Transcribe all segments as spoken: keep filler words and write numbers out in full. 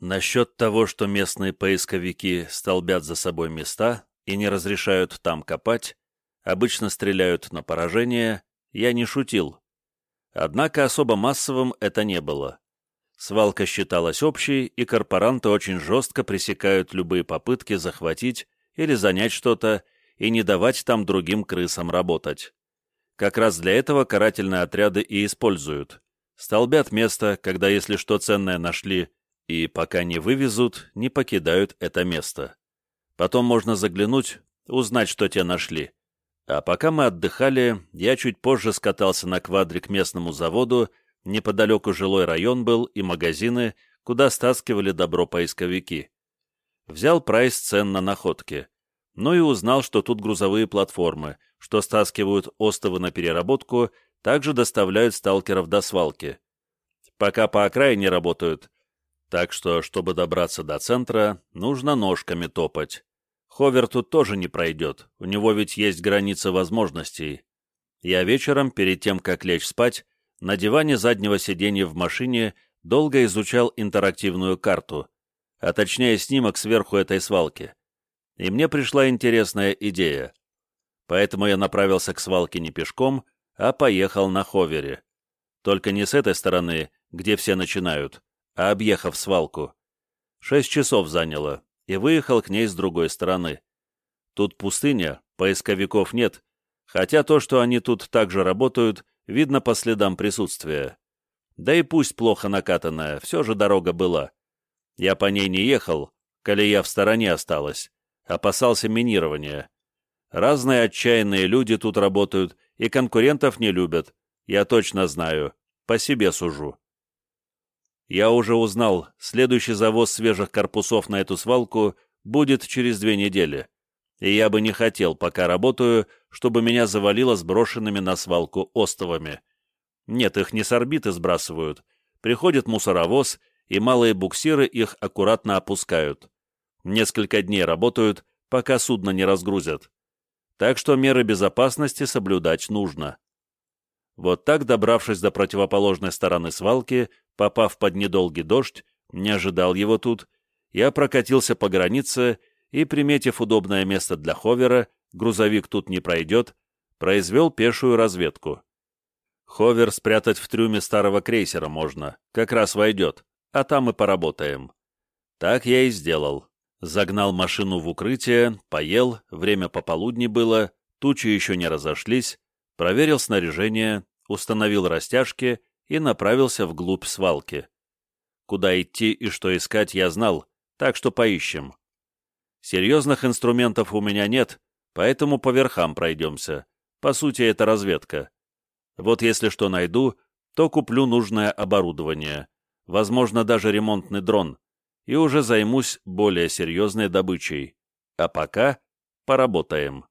Насчет того, что местные поисковики столбят за собой места и не разрешают там копать, обычно стреляют на поражение, я не шутил. Однако особо массовым это не было. Свалка считалась общей, и корпоранты очень жестко пресекают любые попытки захватить или занять что-то и не давать там другим крысам работать. Как раз для этого карательные отряды и используют. Столбят место, когда если что ценное нашли, и пока не вывезут, не покидают это место. Потом можно заглянуть, узнать, что те нашли. А пока мы отдыхали, я чуть позже скатался на квадре к местному заводу, неподалеку жилой район был и магазины, куда стаскивали добро поисковики. Взял прайс цен на находки. Ну и узнал, что тут грузовые платформы, что стаскивают остовы на переработку, также доставляют сталкеров до свалки. Пока по окраине работают, так что, чтобы добраться до центра, нужно ножками топать. Ховер тут тоже не пройдет, у него ведь есть граница возможностей. Я вечером, перед тем, как лечь спать, на диване заднего сиденья в машине долго изучал интерактивную карту, а точнее снимок сверху этой свалки. И мне пришла интересная идея. Поэтому я направился к свалке не пешком, а поехал на ховере. Только не с этой стороны, где все начинают, а объехав свалку. Шесть часов заняло, и выехал к ней с другой стороны. Тут пустыня, поисковиков нет, хотя то, что они тут также работают, видно по следам присутствия. Да и пусть плохо накатанная, все же дорога была. Я по ней не ехал, колея в стороне осталась, опасался минирования. Разные отчаянные люди тут работают и конкурентов не любят, я точно знаю, по себе сужу. Я уже узнал, следующий завоз свежих корпусов на эту свалку будет через две недели, и я бы не хотел, пока работаю, чтобы меня завалило сброшенными на свалку остовами. Нет, их не с орбиты сбрасывают, приходит мусоровоз, и малые буксиры их аккуратно опускают. Несколько дней работают, пока судно не разгрузят. Так что меры безопасности соблюдать нужно. Вот так, добравшись до противоположной стороны свалки, попав под недолгий дождь, не ожидал его тут, я прокатился по границе и, приметив удобное место для ховера, грузовик тут не пройдет, произвел пешую разведку. Ховер спрятать в трюме старого крейсера можно, как раз войдет, а там и поработаем. Так я и сделал. Загнал машину в укрытие, поел, время пополудни было, тучи еще не разошлись, проверил снаряжение, установил растяжки и направился вглубь свалки. Куда идти и что искать я знал, так что поищем. Серьезных инструментов у меня нет, поэтому по верхам пройдемся. По сути, это разведка. Вот если что найду, то куплю нужное оборудование, возможно, даже ремонтный дрон, и уже займусь более серьезной добычей. А пока поработаем.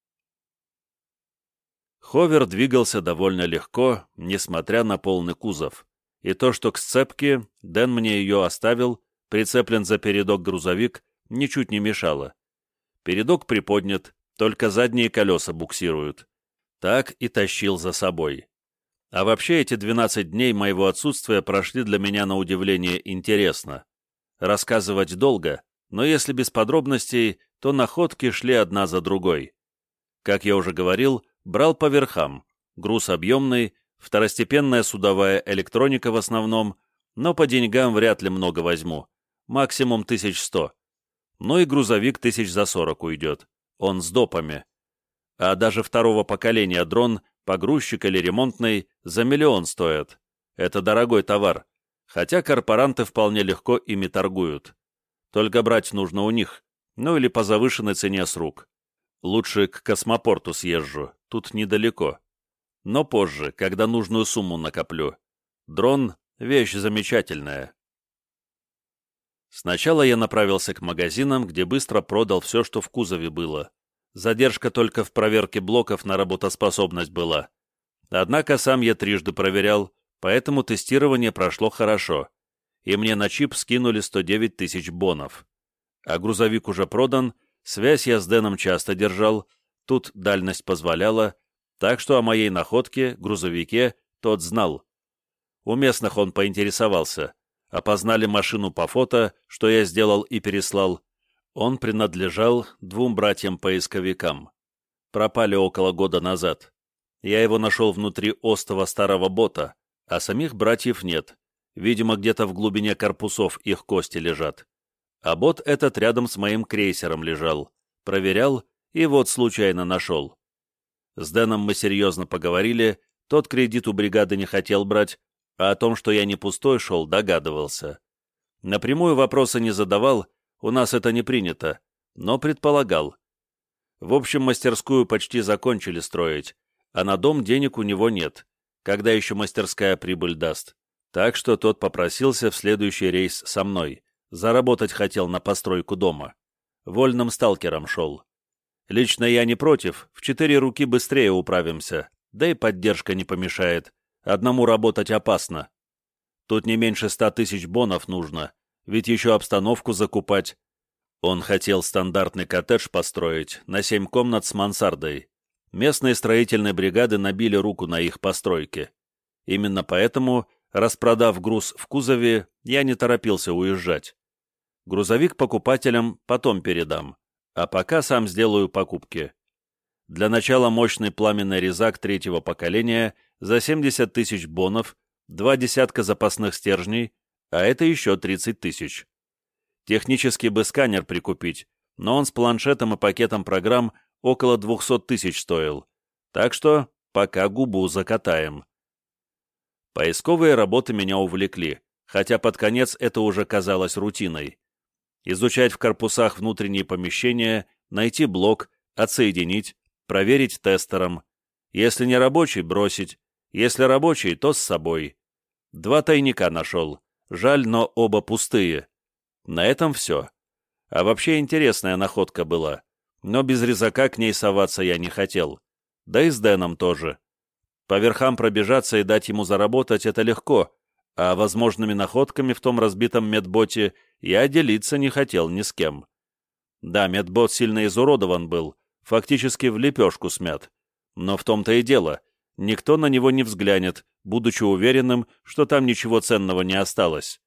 Ховер двигался довольно легко, несмотря на полный кузов. И то, что к сцепке Дэн мне ее оставил, прицеплен за передок грузовик, ничуть не мешало. Передок приподнят, только задние колеса буксируют. Так и тащил за собой. А вообще эти двенадцать дней моего отсутствия прошли для меня на удивление интересно. Рассказывать долго, но если без подробностей, то находки шли одна за другой. Как я уже говорил, брал по верхам, груз объемный, второстепенная судовая электроника в основном, но по деньгам вряд ли много возьму, максимум тысяч сто. Ну и грузовик тысяч за сорок уйдет, он с допами. А даже второго поколения дрон, погрузчик или ремонтный, за миллион стоят. Это дорогой товар, хотя корпоранты вполне легко ими торгуют. Только брать нужно у них, ну или по завышенной цене с рук. Лучше к космопорту съезжу, тут недалеко. Но позже, когда нужную сумму накоплю. Дрон — вещь замечательная. Сначала я направился к магазинам, где быстро продал все, что в кузове было. Задержка только в проверке блоков на работоспособность была. Однако сам я трижды проверял, поэтому тестирование прошло хорошо, и мне на чип скинули сто девять тысяч бонов. А грузовик уже продан, связь я с Дэном часто держал, тут дальность позволяла, так что о моей находке, грузовике, тот знал. У местных он поинтересовался, Опознали машину по фото, что я сделал и переслал. Он принадлежал двум братьям-поисковикам. Пропали около года назад. Я его нашел внутри остова старого бота, а самих братьев нет. Видимо, где-то в глубине корпусов их кости лежат. А бот этот рядом с моим крейсером лежал. Проверял, и вот случайно нашел. С Дэном мы серьезно поговорили, тот кредит у бригады не хотел брать, а о том, что я не пустой шел, догадывался. Напрямую вопросы не задавал, у нас это не принято, но предполагал. В общем, мастерскую почти закончили строить, а на дом денег у него нет, когда еще мастерская прибыль даст. Так что тот попросился в следующий рейс со мной, заработать хотел на постройку дома. Вольным сталкером шел. Лично я не против, в четыре руки быстрее управимся, да и поддержка не помешает, одному работать опасно. Тут не меньше ста тысяч бонов нужно, ведь еще обстановку закупать. Он хотел стандартный коттедж построить на семь комнат с мансардой. Местные строительные бригады набили руку на их постройке. Именно поэтому, распродав груз в кузове, я не торопился уезжать. Грузовик покупателям потом передам, а пока сам сделаю покупки. Для начала мощный пламенный резак третьего поколения за семьдесят тысяч бонов, два десятка запасных стержней, а это еще тридцать тысяч. Технически бы сканер прикупить, но он с планшетом и пакетом программ около двухсот тысяч стоил, так что пока губу закатаем. Поисковые работы меня увлекли, хотя под конец это уже казалось рутиной. Изучать в корпусах внутренние помещения, найти блок, отсоединить, проверить тестером. Если не рабочий, бросить. Если рабочий, то с собой. Два тайника нашел. Жаль, но оба пустые. На этом все. А вообще интересная находка была. Но без резака к ней соваться я не хотел. Да и с Дэном тоже. По верхам пробежаться и дать ему заработать — это легко, а возможными находками в том разбитом медботе я делиться не хотел ни с кем. Да, медбот сильно изуродован был, фактически в лепешку смят. Но в том-то и дело, никто на него не взглянет, будучи уверенным, что там ничего ценного не осталось.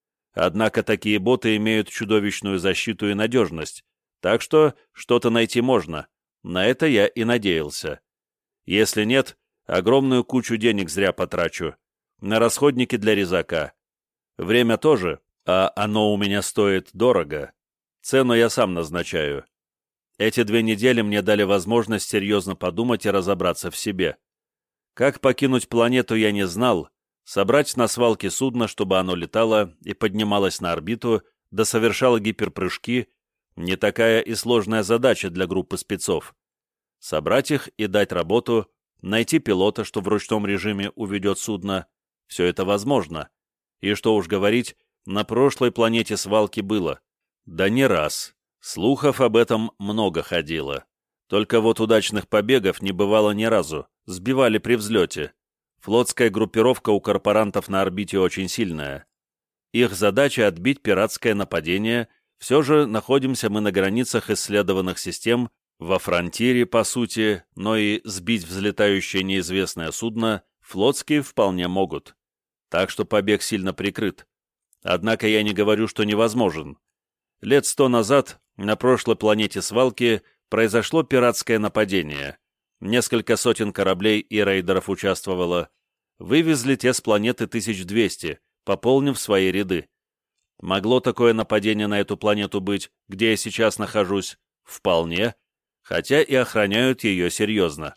Однако такие боты имеют чудовищную защиту и надежность, так что что-то найти можно, на это я и надеялся. Если нет, огромную кучу денег зря потрачу, на расходники для резака. Время тоже, а оно у меня стоит дорого. Цену я сам назначаю. Эти две недели мне дали возможность серьезно подумать и разобраться в себе. Как покинуть планету я не знал, собрать на свалке судно, чтобы оно летало и поднималось на орбиту, да совершало гиперпрыжки, не такая и сложная задача для группы спецов. Собрать их и дать работу, найти пилота, что в ручном режиме уведет судно, все это возможно. И что уж говорить, на прошлой планете свалки было. Да не раз. Слухов об этом много ходило. Только вот удачных побегов не бывало ни разу, сбивали при взлете. Флотская группировка у корпорантов на орбите очень сильная. Их задача — отбить пиратское нападение, все же находимся мы на границах исследованных систем, во фронтире, по сути, но и сбить взлетающее неизвестное судно флотские вполне могут. Так что побег сильно прикрыт. Однако я не говорю, что невозможен. Лет сто назад на прошлой планете свалки произошло пиратское нападение. Несколько сотен кораблей и рейдеров участвовало. Вывезли те с планеты тысяч двести, пополнив свои ряды. Могло такое нападение на эту планету быть, где я сейчас нахожусь? Вполне, хотя и охраняют ее серьезно.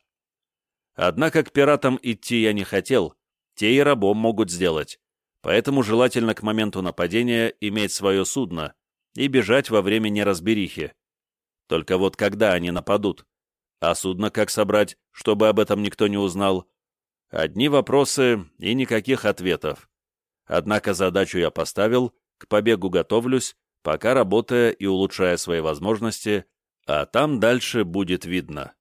Однако к пиратам идти я не хотел, те и рабом могут сделать, поэтому желательно к моменту нападения иметь свое судно и бежать во время неразберихи. Только вот когда они нападут? А судно как собрать, чтобы об этом никто не узнал? Одни вопросы и никаких ответов. Однако задачу я поставил, к побегу готовлюсь, пока работая и улучшая свои возможности, а там дальше будет видно.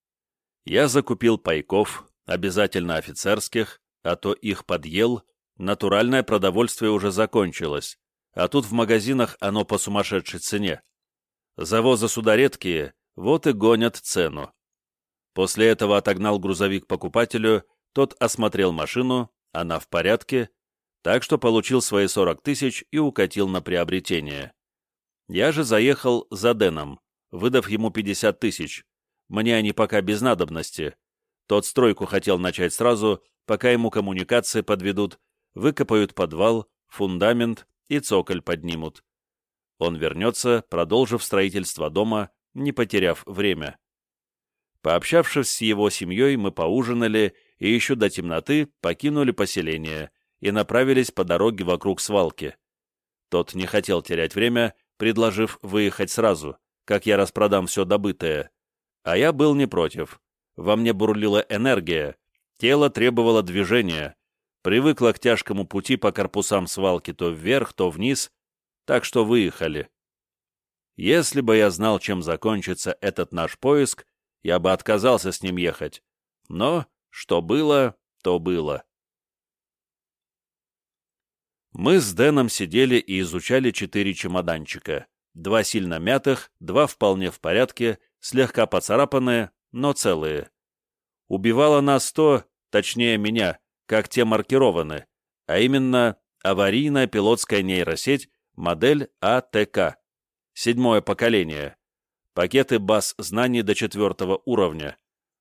Я закупил пайков, обязательно офицерских, а то их подъел, натуральное продовольствие уже закончилось, а тут в магазинах оно по сумасшедшей цене. Завозы сюда редкие, вот и гонят цену. После этого отогнал грузовик покупателю, тот осмотрел машину, она в порядке, так что получил свои сорок тысяч и укатил на приобретение. Я же заехал за Дэном, выдав ему пятьдесят тысяч. Мне они пока без надобности. Тот стройку хотел начать сразу, пока ему коммуникации подведут, выкопают подвал, фундамент и цоколь поднимут. Он вернется, продолжив строительство дома, не потеряв время. Пообщавшись с его семьей, мы поужинали и еще до темноты покинули поселение и направились по дороге вокруг свалки. Тот не хотел терять время, предложив выехать сразу, как я распродам все добытое. А я был не против. Во мне бурлила энергия, тело требовало движения, привыкло к тяжкому пути по корпусам свалки то вверх, то вниз, так что выехали. Если бы я знал, чем закончится этот наш поиск, я бы отказался с ним ехать. Но что было, то было. Мы с Дэном сидели и изучали четыре чемоданчика. Два сильно мятых, два вполне в порядке, слегка поцарапанные, но целые. Убивало нас то, точнее меня, как те маркированы, а именно аварийная пилотская нейросеть модель А Т К, седьмое поколение, пакеты баз знаний до четвертого уровня.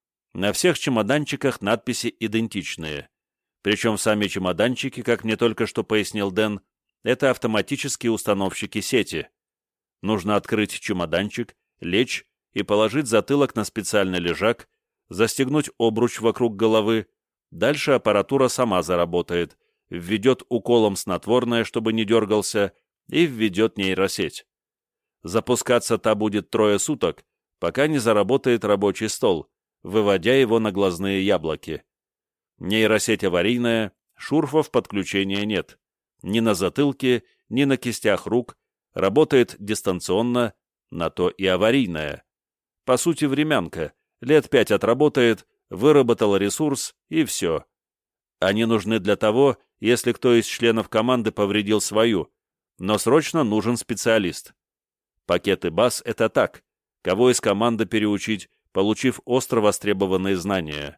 На всех чемоданчиках надписи идентичные. Причем сами чемоданчики, как мне только что пояснил Дэн, это автоматические установщики сети. Нужно открыть чемоданчик, лечь и положить затылок на специальный лежак, застегнуть обруч вокруг головы. Дальше аппаратура сама заработает, введет уколом снотворное, чтобы не дергался, и введет нейросеть. Запускаться та будет трое суток, пока не заработает рабочий стол, выводя его на глазные яблоки. Нейросеть аварийная, шурфов подключения нет. Ни на затылке, ни на кистях рук, работает дистанционно, на то и аварийная. По сути, времянка, лет пять отработает, выработала ресурс, и все. Они нужны для того, если кто из членов команды повредил свою, но срочно нужен специалист. Пакеты баз — это так, кого из команды переучить, получив остро востребованные знания.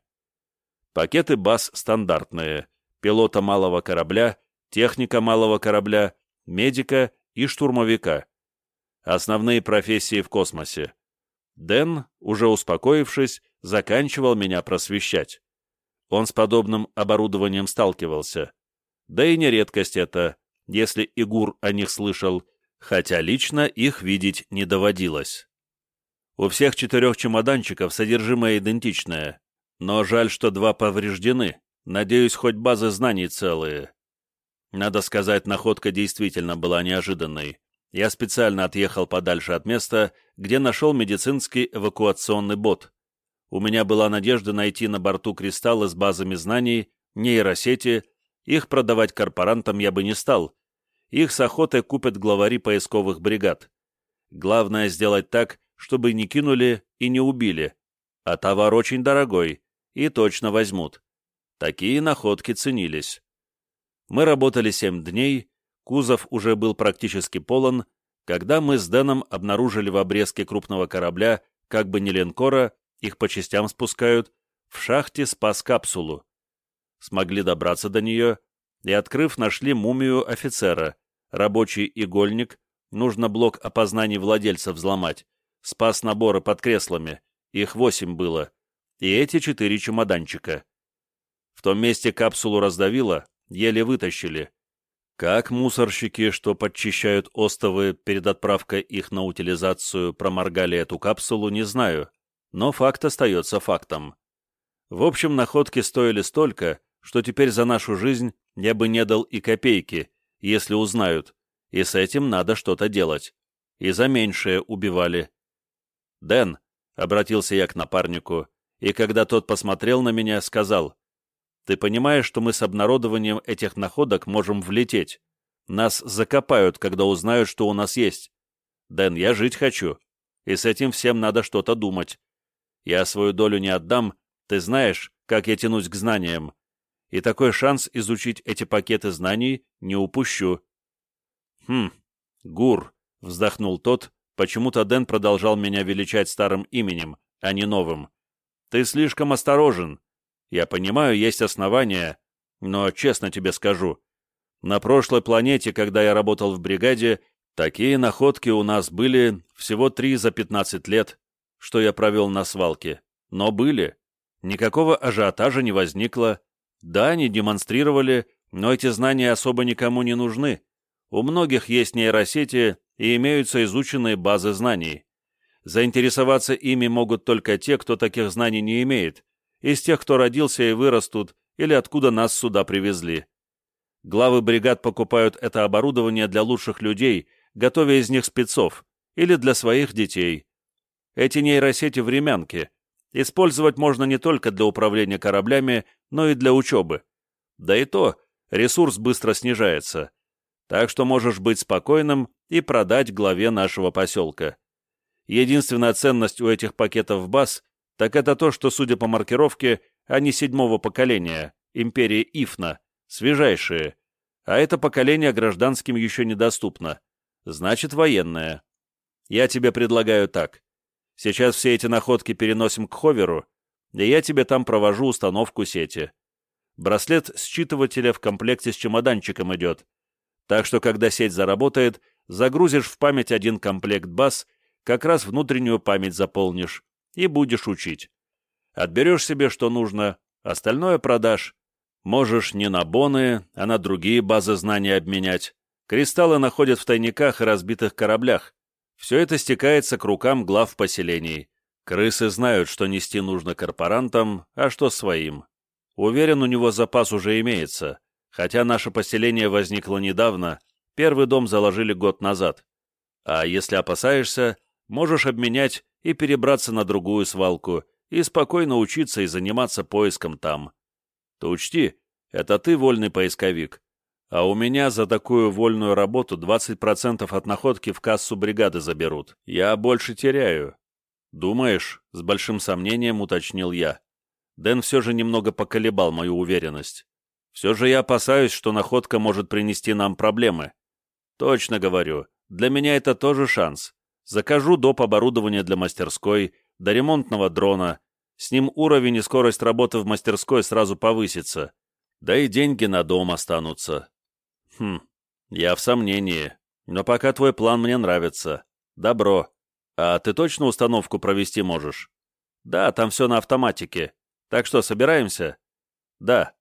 Пакеты баз стандартные: пилота малого корабля, техника малого корабля, медика и штурмовика. Основные профессии в космосе. Дэн, уже успокоившись, заканчивал меня просвещать. Он с подобным оборудованием сталкивался. Да и не редкость это, если Игур о них слышал, хотя лично их видеть не доводилось. У всех четырех чемоданчиков содержимое идентичное, но жаль, что два повреждены, надеюсь, хоть базы знаний целые. Надо сказать, находка действительно была неожиданной. Я специально отъехал подальше от места, где нашел медицинский эвакуационный бот. У меня была надежда найти на борту кристаллы с базами знаний, нейросети, их продавать корпорантам я бы не стал. Их с охотой купят главари поисковых бригад. Главное сделать так, чтобы не кинули и не убили. А товар очень дорогой, и точно возьмут. Такие находки ценились. Мы работали семь дней, кузов уже был практически полон, когда мы с Дэном обнаружили в обрезке крупного корабля, как бы не линкора, их по частям спускают, в шахте спас-капсулу. Смогли добраться до нее и, открыв, нашли мумию офицера, рабочий игольник, нужно блок опознаний владельца взломать, спас-наборы под креслами, их восемь было, и эти четыре чемоданчика. В том месте капсулу раздавило, еле вытащили. Как мусорщики, что подчищают остовы перед отправкой их на утилизацию, проморгали эту капсулу, не знаю, но факт остается фактом. В общем, находки стоили столько, что теперь за нашу жизнь я бы не дал и копейки, если узнают, и с этим надо что-то делать. И за меньшее убивали. «Дэн», — обратился я к напарнику, и когда тот посмотрел на меня, сказал: «Ты понимаешь, что мы с обнародованием этих находок можем влететь? Нас закопают, когда узнают, что у нас есть. Дэн, я жить хочу, и с этим всем надо что-то думать. Я свою долю не отдам, ты знаешь, как я тянусь к знаниям, и такой шанс изучить эти пакеты знаний не упущу». «Хм, Гур», — вздохнул тот, почему-то Дэн продолжал меня величать старым именем, а не новым. «Ты слишком осторожен. Я понимаю, есть основания, но честно тебе скажу, На прошлой планете, когда я работал в бригаде, такие находки у нас были всего три за пятнадцать лет, что я провел на свалке. Но были. Никакого ажиотажа не возникло. Да, они демонстрировали, но эти знания особо никому не нужны. У многих есть нейросети и имеются изученные базы знаний. Заинтересоваться ими могут только те, кто таких знаний не имеет, из тех, кто родился и вырос тут, или откуда нас сюда привезли. Главы бригад покупают это оборудование для лучших людей, готовя из них спецов, или для своих детей. Эти нейросети времянки. Использовать можно не только для управления кораблями, но и для учебы. Да и то, ресурс быстро снижается. Так что можешь быть спокойным и продать главе нашего поселка. Единственная ценность у этих пакетов баз, так это то, что, судя по маркировке, они седьмого поколения, империи Ифна, свежайшие, а это поколение гражданским еще недоступно, значит военное. Я тебе предлагаю так. Сейчас все эти находки переносим к Ховеру, и я тебе там провожу установку сети. Браслет считывателя в комплекте с чемоданчиком идет, так что когда сеть заработает, загрузишь в память один комплект баз, как раз внутреннюю память заполнишь, и будешь учить. Отберешь себе, что нужно, остальное продашь. Можешь не на боны, а на другие базы знаний обменять. Кристаллы находят в тайниках и разбитых кораблях. Все это стекается к рукам глав поселений. Крысы знают, что нести нужно корпорантам, а что своим. Уверен, у него запас уже имеется. Хотя наше поселение возникло недавно, первый дом заложили год назад. А если опасаешься, можешь обменять и перебраться на другую свалку, и спокойно учиться и заниматься поиском там. Ты учти, это ты вольный поисковик, а у меня за такую вольную работу двадцать процентов от находки в кассу бригады заберут. Я больше теряю. Думаешь, с большим сомнением уточнил я. Дэн все же немного поколебал мою уверенность. Все же я опасаюсь, что находка может принести нам проблемы. Точно говорю, для меня это тоже шанс. Закажу доп. Оборудование для мастерской, до ремонтного дрона. С ним уровень и скорость работы в мастерской сразу повысится. Да и деньги на дом останутся. Хм, я в сомнении. Но пока твой план мне нравится. Добро. А ты точно установку провести можешь? Да, там все на автоматике. Так что, собираемся? Да.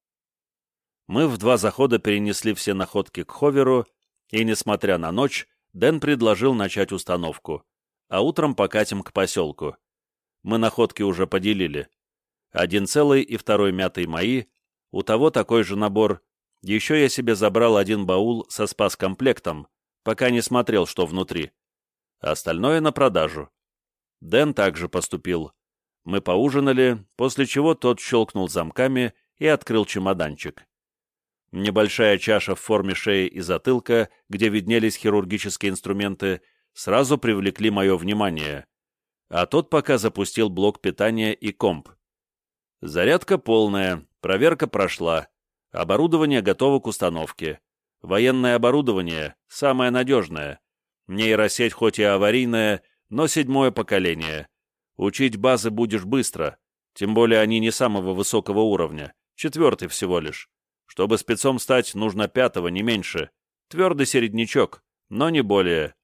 Мы в два захода перенесли все находки к Ховеру, и, несмотря на ночь, Дэн предложил начать установку, а утром покатим к поселку. Мы находки уже поделили. Один целый и второй мятый мои, у того такой же набор. Еще я себе забрал один баул со спас-комплектом, пока не смотрел, что внутри. Остальное на продажу. Дэн также поступил. Мы поужинали, после чего тот щелкнул замками и открыл чемоданчик. Небольшая чаша в форме шеи и затылка, где виднелись хирургические инструменты, сразу привлекли мое внимание, а тот пока запустил блок питания и комп. Зарядка полная, проверка прошла, оборудование готово к установке. Военное оборудование самое надежное. Нейросеть хоть и аварийная, но седьмое поколение. Учить базы будешь быстро, тем более они не самого высокого уровня, четвертый всего лишь. Чтобы спецом стать, нужно пятого, не меньше. Твердый середнячок, но не более.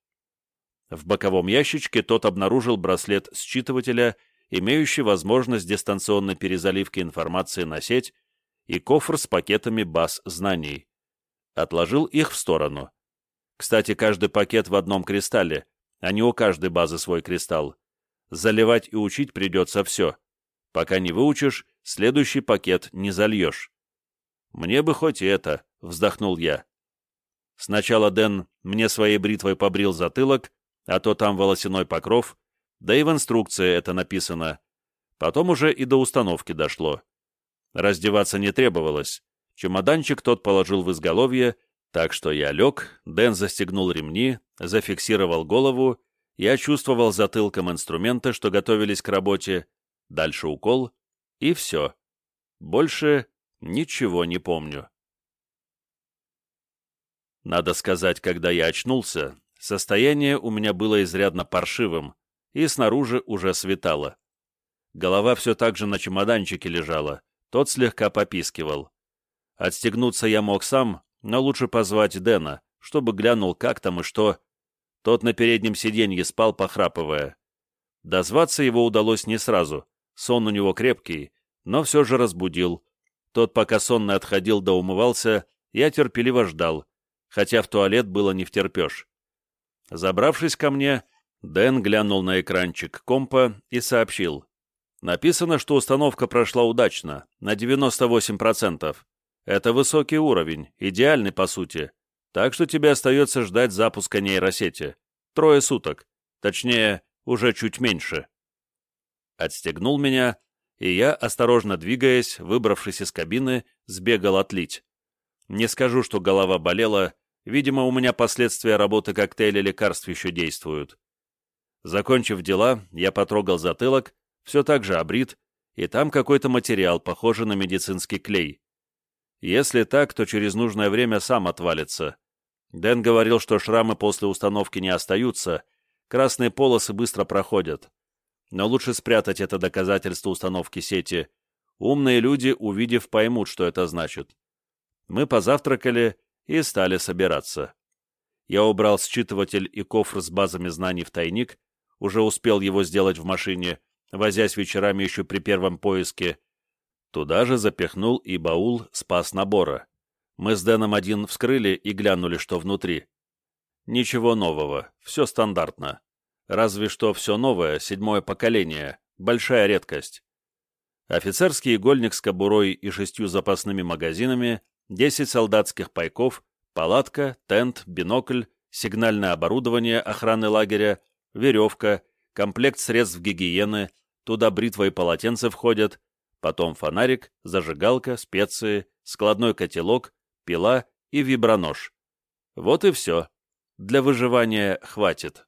В боковом ящичке тот обнаружил браслет считывателя, имеющий возможность дистанционной перезаливки информации на сеть, и кофр с пакетами баз знаний. Отложил их в сторону. Кстати, каждый пакет в одном кристалле, а не у каждой базы свой кристалл. Заливать и учить придется все. Пока не выучишь, следующий пакет не зальешь. «Мне бы хоть это», — вздохнул я. Сначала Дэн мне своей бритвой побрил затылок, а то там волосяной покров, да и в инструкции это написано. Потом уже и до установки дошло. Раздеваться не требовалось. Чемоданчик тот положил в изголовье, так что я лег, Дэн застегнул ремни, зафиксировал голову, я чувствовал затылком инструменты, что готовились к работе, дальше укол, и все. Больше ничего не помню. Надо сказать, когда я очнулся, состояние у меня было изрядно паршивым, и снаружи уже светало. Голова все так же на чемоданчике лежала, тот слегка попискивал. Отстегнуться я мог сам, но лучше позвать Дэна, чтобы глянул, как там и что. Тот на переднем сиденье спал, похрапывая. Дозваться его удалось не сразу, сон у него крепкий, но все же разбудил. Тот, пока сонный отходил да умывался, я терпеливо ждал, хотя в туалет было не втерпешь. Забравшись ко мне, Дэн глянул на экранчик компа и сообщил. Написано, что установка прошла удачно, на девяносто восемь процентов. Это высокий уровень, идеальный по сути. Так что тебе остается ждать запуска нейросети. Трое суток. Точнее, уже чуть меньше. Отстегнул меня, и я, осторожно двигаясь, выбравшись из кабины, сбегал отлить. Не скажу, что голова болела, видимо, у меня последствия работы коктейля лекарств еще действуют. Закончив дела, я потрогал затылок, все так же обрит, и там какой-то материал, похожий на медицинский клей. Если так, то через нужное время сам отвалится. Дэн говорил, что шрамы после установки не остаются, красные полосы быстро проходят. Но лучше спрятать это доказательство установки сети. Умные люди, увидев, поймут, что это значит. Мы позавтракали и стали собираться. Я убрал считыватель и кофр с базами знаний в тайник, уже успел его сделать в машине, возясь вечерами еще при первом поиске. Туда же запихнул и баул спас-набора. Мы с Дэном один вскрыли и глянули, что внутри. Ничего нового, все стандартно. Разве что все новое, седьмое поколение, большая редкость. Офицерский игольник с кобурой и шестью запасными магазинами, десять солдатских пайков, палатка, тент, бинокль, сигнальное оборудование охраны лагеря, веревка, комплект средств гигиены, туда бритва и полотенце входят, потом фонарик, зажигалка, специи, складной котелок, пила и вибронож. Вот и все. Для выживания хватит.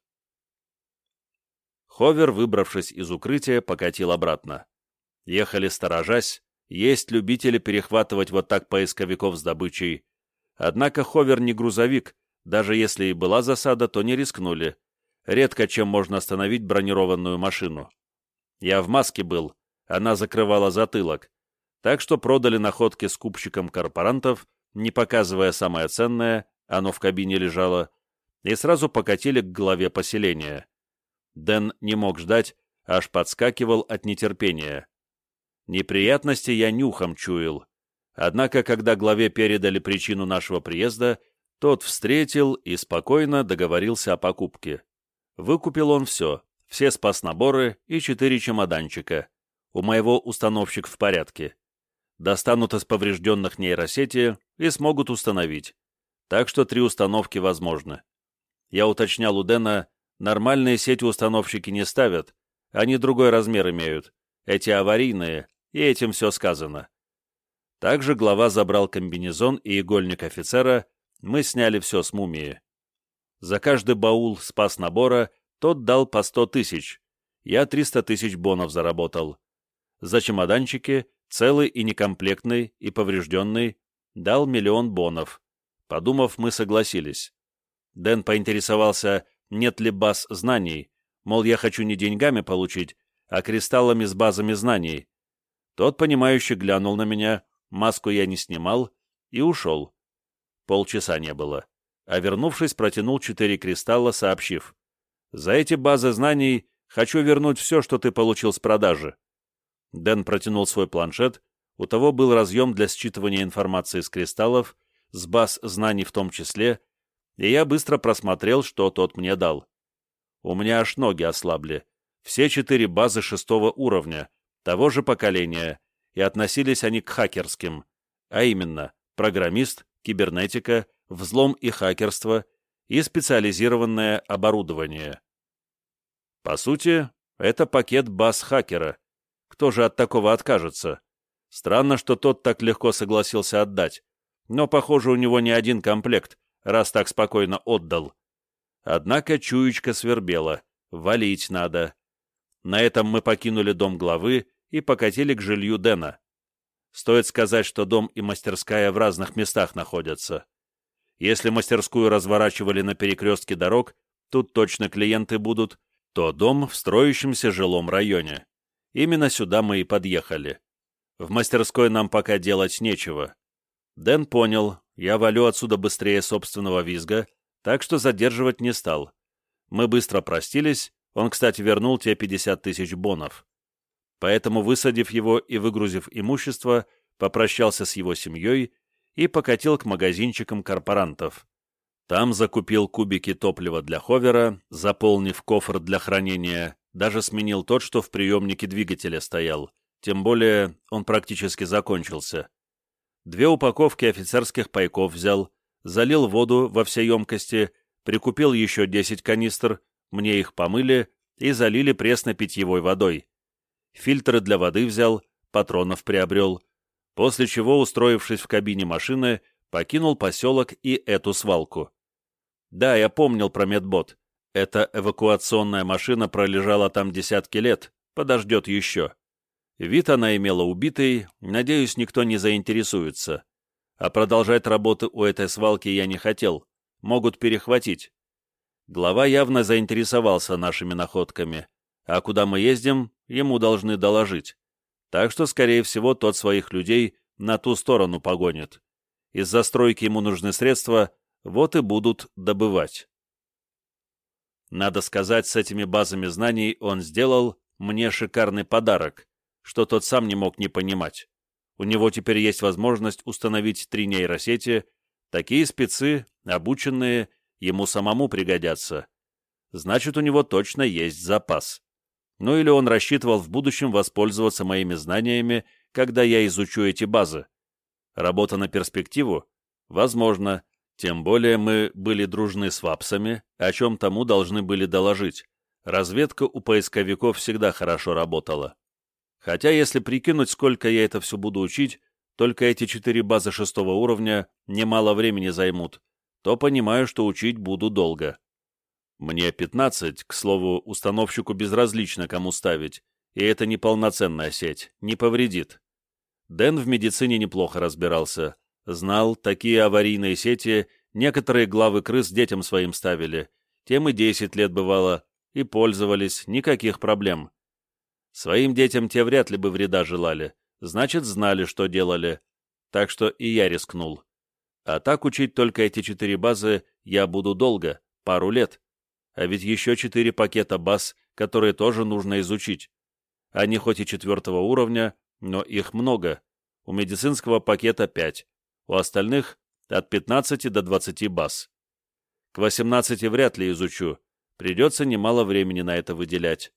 Ховер, выбравшись из укрытия, покатил обратно. Ехали сторожась, есть любители перехватывать вот так поисковиков с добычей. Однако Ховер не грузовик, даже если и была засада, то не рискнули. Редко чем можно остановить бронированную машину. Я в маске был, она закрывала затылок, так что продали находки скупщикам корпорантов, не показывая самое ценное, оно в кабине лежало, и сразу покатили к главе поселения. Дэн не мог ждать, аж подскакивал от нетерпения. Неприятности я нюхом чуял. Однако, когда главе передали причину нашего приезда, тот встретил и спокойно договорился о покупке. Выкупил он все, все спас-наборы и четыре чемоданчика. У моего установщик в порядке. Достанут из поврежденных нейросети и смогут установить. Так что три установки возможны. Я уточнял у Дэна, нормальные сети установщики не ставят, они другой размер имеют, эти аварийные, и этим все сказано. Также глава забрал комбинезон и игольник офицера, мы сняли все с мумии. За каждый баул спас-набора тот дал по сто тысяч, я триста тысяч бонов заработал. За чемоданчики, целый и некомплектный, и поврежденный, дал миллион бонов. Подумав, мы согласились. Дэн поинтересовался, нет ли баз знаний, мол, я хочу не деньгами получить, а кристаллами с базами знаний. Тот, понимающе глянул на меня, маску я не снимал, и ушел. Полчаса не было. А вернувшись, протянул четыре кристалла, сообщив. «За эти базы знаний хочу вернуть все, что ты получил с продажи». Дэн протянул свой планшет, у того был разъем для считывания информации с кристаллов, с баз знаний в том числе, и я быстро просмотрел, что тот мне дал. У меня аж ноги ослабли. Все четыре базы шестого уровня, того же поколения, и относились они к хакерским, а именно программист, кибернетика, взлом и хакерство и специализированное оборудование. По сути, это пакет баз хакера. Кто же от такого откажется? Странно, что тот так легко согласился отдать, но, похоже, у него не один комплект, раз так спокойно отдал. Однако чуечка свербела, валить надо. На этом мы покинули дом главы и покатили к жилью Дэна. Стоит сказать, что дом и мастерская в разных местах находятся. Если мастерскую разворачивали на перекрестке дорог, тут точно клиенты будут, то дом в строящемся жилом районе. Именно сюда мы и подъехали. В мастерской нам пока делать нечего. Дэн понял, я валю отсюда быстрее собственного визга, так что задерживать не стал. Мы быстро простились, он, кстати, вернул те пятьдесят тысяч бонов. Поэтому, высадив его и выгрузив имущество, попрощался с его семьей и покатил к магазинчикам корпорантов. Там закупил кубики топлива для ховера, заполнив кофр для хранения, даже сменил тот, что в приемнике двигателя стоял, тем более он практически закончился. Две упаковки офицерских пайков взял, залил воду во все емкости, прикупил еще десять канистр, мне их помыли и залили пресной питьевой водой. Фильтры для воды взял, патронов приобрел, после чего, устроившись в кабине машины, покинул поселок и эту свалку. Да, я помнил про медбот. Эта эвакуационная машина пролежала там десятки лет, подождет еще. Вид она имела убитый, надеюсь, никто не заинтересуется. А продолжать работы у этой свалки я не хотел, могут перехватить. Глава явно заинтересовался нашими находками, а куда мы ездим, ему должны доложить. Так что, скорее всего, тот своих людей на ту сторону погонит. Из застройки ему нужны средства, вот и будут добывать. Надо сказать, с этими базами знаний он сделал мне шикарный подарок, что тот сам не мог не понимать. У него теперь есть возможность установить три нейросети, такие спецы, обученные, ему самому пригодятся. Значит, у него точно есть запас. Ну или он рассчитывал в будущем воспользоваться моими знаниями, когда я изучу эти базы. Работа на перспективу? Возможно. Тем более мы были дружны с вапсами, о чем тому должны были доложить. Разведка у поисковиков всегда хорошо работала. Хотя, если прикинуть, сколько я это все буду учить, только эти четыре базы шестого уровня немало времени займут, то понимаю, что учить буду долго. Мне пятнадцать, к слову, установщику безразлично, кому ставить, и это не полноценная сеть, не повредит. Дэн в медицине неплохо разбирался. Знал, такие аварийные сети некоторые главы крыс детям своим ставили, тем и десять лет бывало, и пользовались, никаких проблем. Своим детям те вряд ли бы вреда желали, значит, знали, что делали, так что и я рискнул. А так учить только эти четыре базы я буду долго, пару лет, а ведь еще четыре пакета баз, которые тоже нужно изучить. Они хоть и четвертого уровня, но их много, у медицинского пакета пять. У остальных от пятнадцати до двадцати баз. К восемнадцати вряд ли изучу, придется немало времени на это выделять.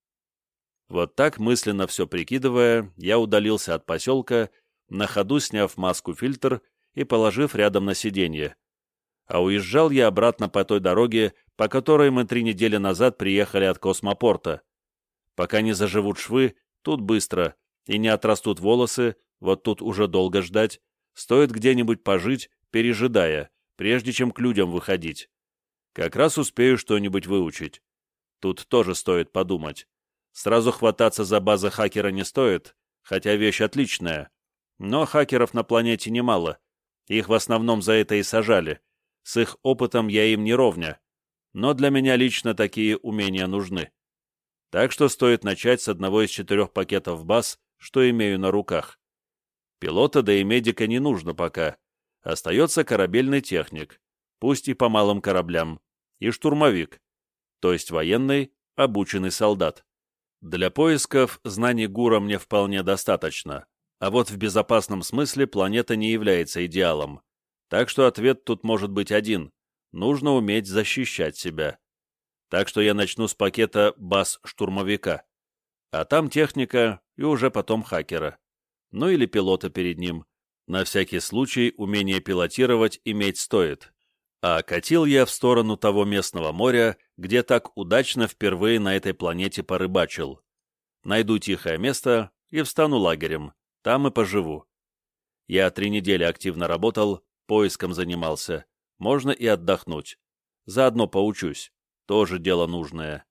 Вот так, мысленно все прикидывая, я удалился от поселка, на ходу сняв маску-фильтр и положив рядом на сиденье. А уезжал я обратно по той дороге, по которой мы три недели назад приехали от космопорта. Пока не заживут швы, тут быстро, и не отрастут волосы, вот тут уже долго ждать, стоит где-нибудь пожить, пережидая, прежде чем к людям выходить. Как раз успею что-нибудь выучить. Тут тоже стоит подумать. Сразу хвататься за базы хакера не стоит, хотя вещь отличная. Но хакеров на планете немало. Их в основном за это и сажали. С их опытом я им не ровня. Но для меня лично такие умения нужны. Так что стоит начать с одного из четырех пакетов баз, что имею на руках. Пилота да и медика не нужно пока. Остается корабельный техник, пусть и по малым кораблям, и штурмовик, то есть военный, обученный солдат. Для поисков знаний ГУРа мне вполне достаточно, а вот в безопасном смысле планета не является идеалом. Так что ответ тут может быть один – нужно уметь защищать себя. Так что я начну с пакета баз штурмовика, а там техника и уже потом хакера. Ну или пилота перед ним. На всякий случай умение пилотировать иметь стоит. А катил я в сторону того местного моря, где так удачно впервые на этой планете порыбачил. Найду тихое место и встану лагерем, там и поживу. Я три недели активно работал, поиском занимался, можно и отдохнуть. Заодно поучусь, тоже дело нужное.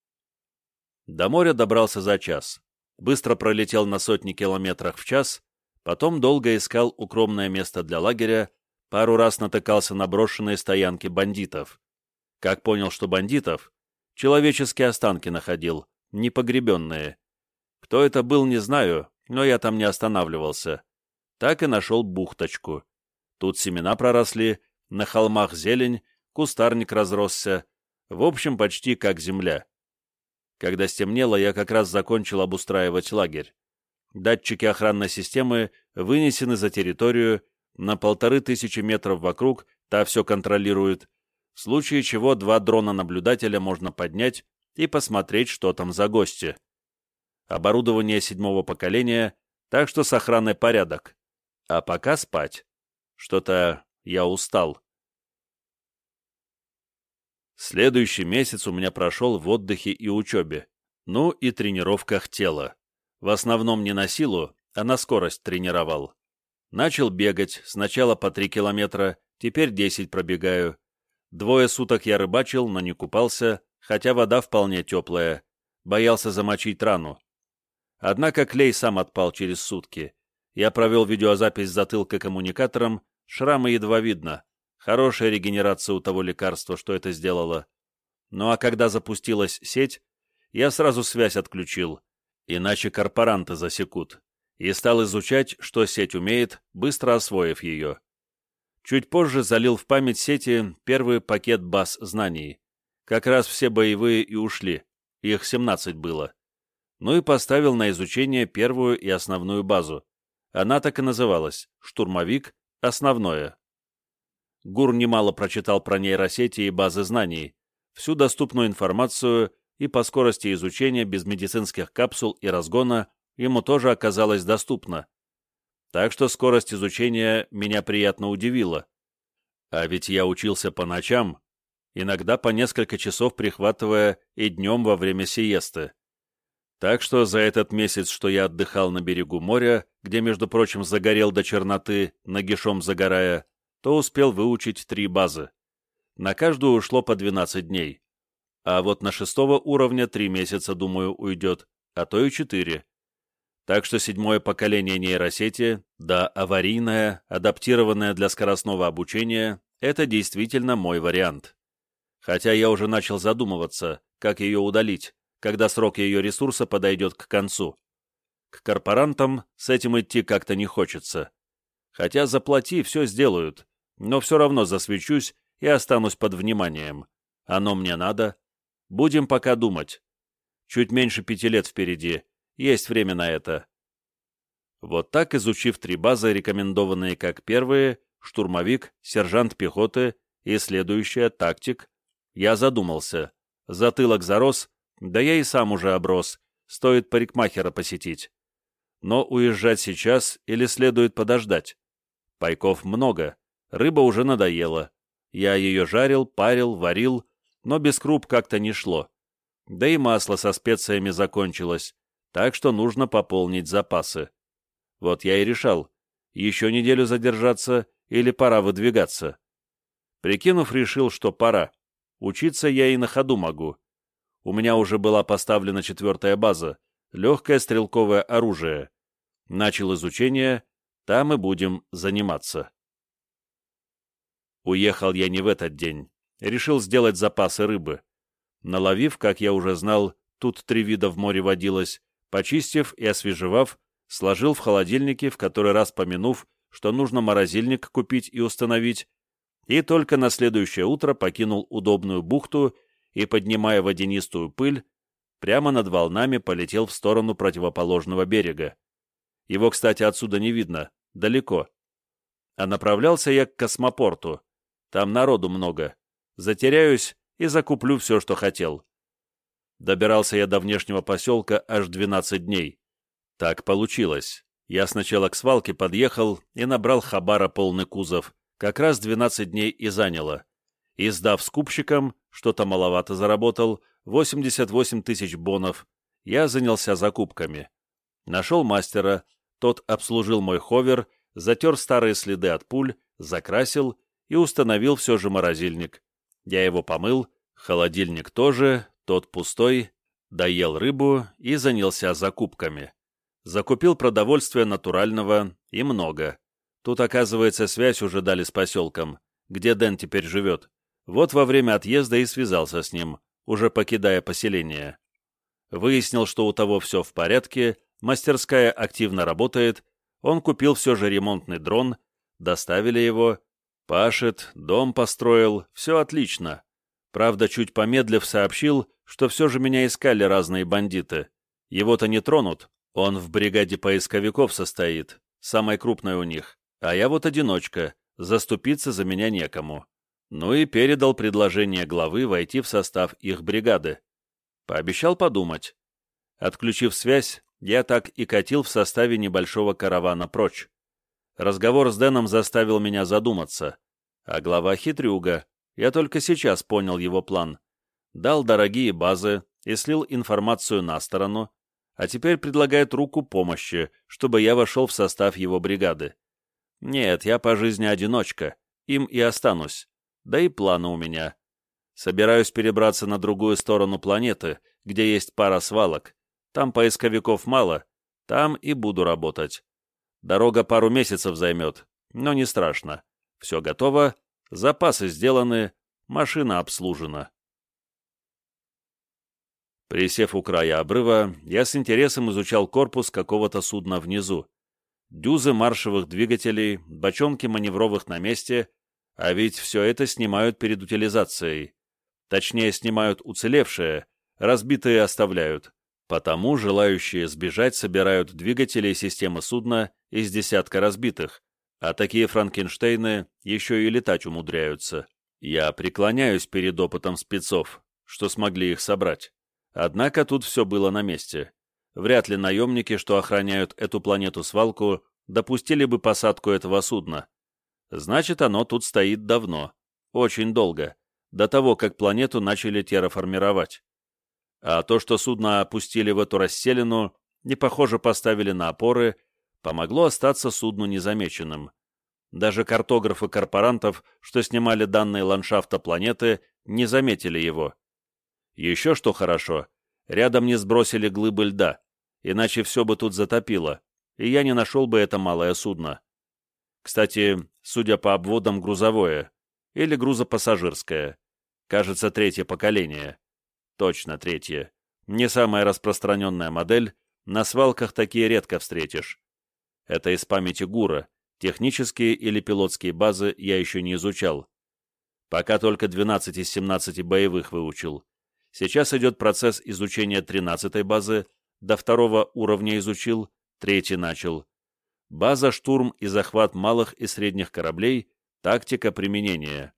До моря добрался за час. Быстро пролетел на сотни километрах в час, потом долго искал укромное место для лагеря, пару раз натыкался на брошенные стоянки бандитов. Как понял, что бандитов, человеческие останки находил, непогребенные. Кто это был, не знаю, но я там не останавливался. Так и нашел бухточку. Тут семена проросли, на холмах зелень, кустарник разросся. В общем, почти как земля. Когда стемнело, я как раз закончил обустраивать лагерь. Датчики охранной системы вынесены за территорию, на полторы тысячи метров вокруг, та все контролирует, в случае чего два дрона-наблюдателя можно поднять и посмотреть, что там за гости. Оборудование седьмого поколения, так что с охраной порядок. А пока спать. Что-то я устал. Следующий месяц у меня прошел в отдыхе и учебе, ну и тренировках тела. В основном не на силу, а на скорость тренировал. Начал бегать, сначала по три километра, теперь десять пробегаю. Двое суток я рыбачил, но не купался, хотя вода вполне теплая. Боялся замочить рану. Однако клей сам отпал через сутки. Я провел видеозапись затылка коммуникатором, шрамы едва видно. Хорошая регенерация у того лекарства, что это сделало. Ну а когда запустилась сеть, я сразу связь отключил, иначе корпоранты засекут, и стал изучать, что сеть умеет, быстро освоив ее. Чуть позже залил в память сети первый пакет баз знаний. Как раз все боевые и ушли, их семнадцать было. Ну и поставил на изучение первую и основную базу. Она так и называлась «Штурмовик. Основное». ГУР немало прочитал про нейросети и базы знаний, всю доступную информацию и по скорости изучения без медицинских капсул и разгона ему тоже оказалось доступно. Так что скорость изучения меня приятно удивила. А ведь я учился по ночам, иногда по несколько часов прихватывая и днем во время сиесты. Так что за этот месяц, что я отдыхал на берегу моря, где, между прочим, загорел до черноты, нагишом загорая, то успел выучить три базы. На каждую ушло по двенадцать дней. А вот на шестого уровня три месяца, думаю, уйдет, а то и четыре. Так что седьмое поколение нейросети, да, аварийное, адаптированное для скоростного обучения, это действительно мой вариант. Хотя я уже начал задумываться, как ее удалить, когда срок ее ресурса подойдет к концу. К корпорантам с этим идти как-то не хочется. Хотя заплати, все сделают, но все равно засвечусь и останусь под вниманием. Оно мне надо. Будем пока думать. Чуть меньше пяти лет впереди. Есть время на это. Вот так, изучив три базы, рекомендованные как первые, штурмовик, сержант пехоты и следующая, тактик, я задумался. Затылок зарос, да я и сам уже оброс, стоит парикмахера посетить. Но уезжать сейчас или следует подождать? Пайков много, рыба уже надоела. Я ее жарил, парил, варил, но без круп как-то не шло. Да и масло со специями закончилось, так что нужно пополнить запасы. Вот я и решал, еще неделю задержаться или пора выдвигаться. Прикинув, решил, что пора. Учиться я и на ходу могу. У меня уже была поставлена четвертая база, легкое стрелковое оружие. Начал изучение, там и будем заниматься. Уехал я не в этот день. Решил сделать запасы рыбы. Наловив, как я уже знал, тут три вида в море водилось, почистив и освежевав, сложил в холодильнике, в который раз помянув, что нужно морозильник купить и установить, и только на следующее утро покинул удобную бухту и, поднимая водянистую пыль, прямо над волнами полетел в сторону противоположного берега. Его, кстати, отсюда не видно, далеко. А направлялся я к космопорту. Там народу много. Затеряюсь и закуплю все, что хотел. Добирался я до внешнего поселка аж двенадцать дней. Так получилось. Я сначала к свалке подъехал и набрал хабара полный кузов. Как раз двенадцать дней и заняло. И, сдав скупщикам, что-то маловато заработал, восемьдесят восемь тысяч бонов, я занялся закупками. Нашел мастера, тот обслужил мой ховер, затер старые следы от пуль, закрасил и установил все же морозильник. Я его помыл, холодильник тоже, тот пустой, доел рыбу и занялся закупками. Закупил продовольствия натурального и много. Тут, оказывается, связь уже дали с поселком, где Дэн теперь живет. Вот во время отъезда и связался с ним, уже покидая поселение. Выяснил, что у того все в порядке, мастерская активно работает, он купил все же ремонтный дрон, Доставили его. Пашет, дом построил, все отлично. Правда, чуть помедлив сообщил, что все же меня искали разные бандиты. Его-то не тронут, он в бригаде поисковиков состоит, самой крупной у них. А я вот одиночка, заступиться за меня некому. Ну и передал предложение главы войти в состав их бригады. Пообещал подумать. Отключив связь, я так и катил в составе небольшого каравана прочь. Разговор с Дэном заставил меня задуматься. А глава хитрюга. Я только сейчас понял его план. Дал дорогие базы и слил информацию на сторону, а теперь предлагает руку помощи, чтобы я вошел в состав его бригады. Нет, я по жизни одиночка, им и останусь. Да и планы у меня. Собираюсь перебраться на другую сторону планеты, где есть пара свалок. Там поисковиков мало, там и буду работать. Дорога пару месяцев займет, но не страшно. Все готово, запасы сделаны, машина обслужена. Присев у края обрыва, я с интересом изучал корпус какого-то судна внизу. Дюзы маршевых двигателей, бочонки маневровых на месте, а ведь все это снимают перед утилизацией. Точнее, снимают уцелевшие, разбитые оставляют. Потому желающие сбежать собирают двигатели и системы судна из десятка разбитых, а такие франкенштейны еще и летать умудряются. Я преклоняюсь перед опытом спецов, что смогли их собрать. Однако тут все было на месте. Вряд ли наемники, что охраняют эту планету-свалку, допустили бы посадку этого судна. Значит, оно тут стоит давно, очень долго, до того, как планету начали терраформировать. А то, что судно опустили в эту расселину и, похоже, поставили на опоры, помогло остаться судну незамеченным. Даже картографы корпорантов, что снимали данные ландшафта планеты, не заметили его. Еще что хорошо, рядом не сбросили глыбы льда, иначе все бы тут затопило, и я не нашел бы это малое судно. Кстати, судя по обводам, грузовое или грузопассажирское. Кажется, третье поколение. Точно третье. Не самая распространенная модель, на свалках такие редко встретишь. Это из памяти ГУРа, технические или пилотские базы я еще не изучал. Пока только двенадцать из семнадцати боевых выучил. Сейчас идет процесс изучения тринадцатой базы, до второго уровня изучил, третий начал. База, штурм и захват малых и средних кораблей, тактика применения.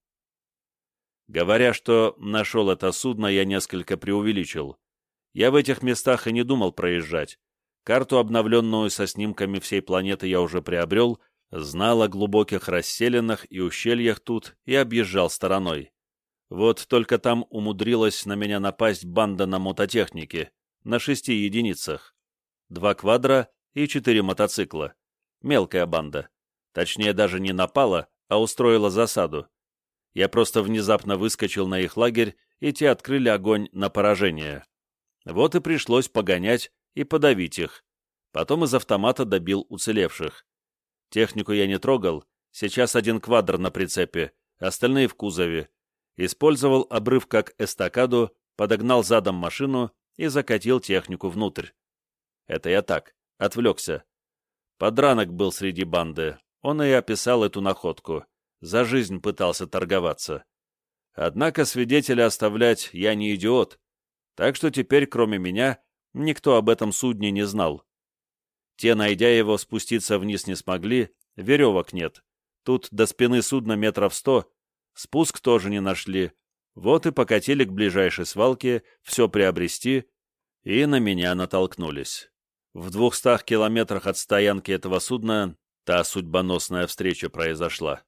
Говоря, что нашел это судно, я несколько преувеличил. Я в этих местах и не думал проезжать. Карту, обновленную со снимками всей планеты, я уже приобрел, знал о глубоких расселинах и ущельях тут и объезжал стороной. Вот только там умудрилась на меня напасть банда на мототехнике, на шести единицах. Два квадра и четыре мотоцикла. Мелкая банда. Точнее, даже не напала, а устроила засаду. Я просто внезапно выскочил на их лагерь, и те открыли огонь на поражение. Вот и пришлось погонять и подавить их. Потом из автомата добил уцелевших. Технику я не трогал, сейчас один квадр на прицепе, остальные в кузове. Использовал обрыв как эстакаду, подогнал задом машину и закатил технику внутрь. Это я так, отвлекся. Подранок был среди банды, он и описал эту находку. За жизнь пытался торговаться. Однако свидетеля оставлять я не идиот, так что теперь, кроме меня, никто об этом судне не знал. Те, найдя его, спуститься вниз не смогли, веревок нет. Тут до спины судна метров сто, спуск тоже не нашли. Вот и покатили к ближайшей свалке, все приобрести, и на меня натолкнулись. В двухстах километрах от стоянки этого судна та судьбоносная встреча произошла.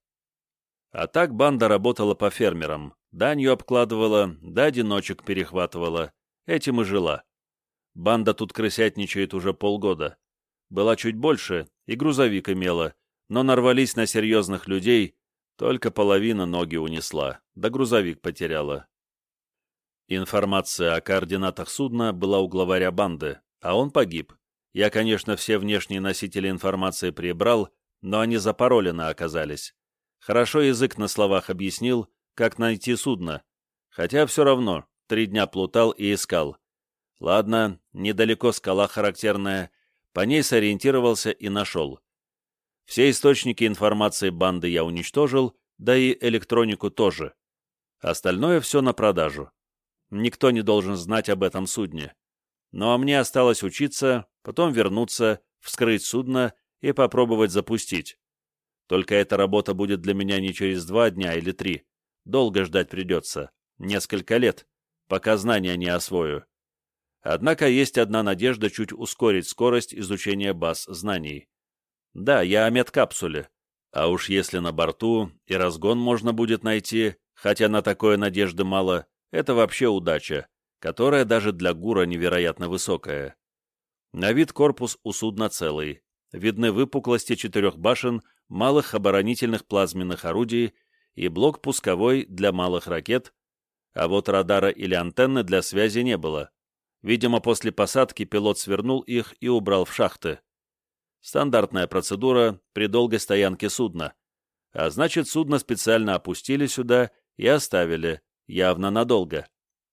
А так банда работала по фермерам, данью обкладывала, да одиночек перехватывала, этим и жила. Банда тут крысятничает уже полгода. Была чуть больше, и грузовик имела, но нарвались на серьезных людей, только половина ноги унесла, да грузовик потеряла. Информация о координатах судна была у главаря банды, а он погиб. Я, конечно, все внешние носители информации прибрал, но они запаролены оказались. Хорошо язык на словах объяснил, как найти судно, хотя все равно три дня плутал и искал. Ладно, недалеко скала характерная, по ней сориентировался и нашел. Все источники информации банды я уничтожил, да и электронику тоже. Остальное все на продажу. Никто не должен знать об этом судне. Ну а мне осталось учиться, потом вернуться, вскрыть судно и попробовать запустить. Только эта работа будет для меня не через два дня или три. Долго ждать придется. Несколько лет, пока знания не освою. Однако есть одна надежда чуть ускорить скорость изучения баз знаний. Да, я о медкапсуле. А уж если на борту и разгон можно будет найти, хотя на такое надежды мало, это вообще удача, которая даже для ГУРа невероятно высокая. На вид корпус у судна целый. Видны выпуклости четырех башен, малых оборонительных плазменных орудий и блок пусковой для малых ракет, а вот радара или антенны для связи не было. Видимо, после посадки пилот свернул их и убрал в шахты. Стандартная процедура при долгой стоянке судна. А значит, судно специально опустили сюда и оставили, явно надолго.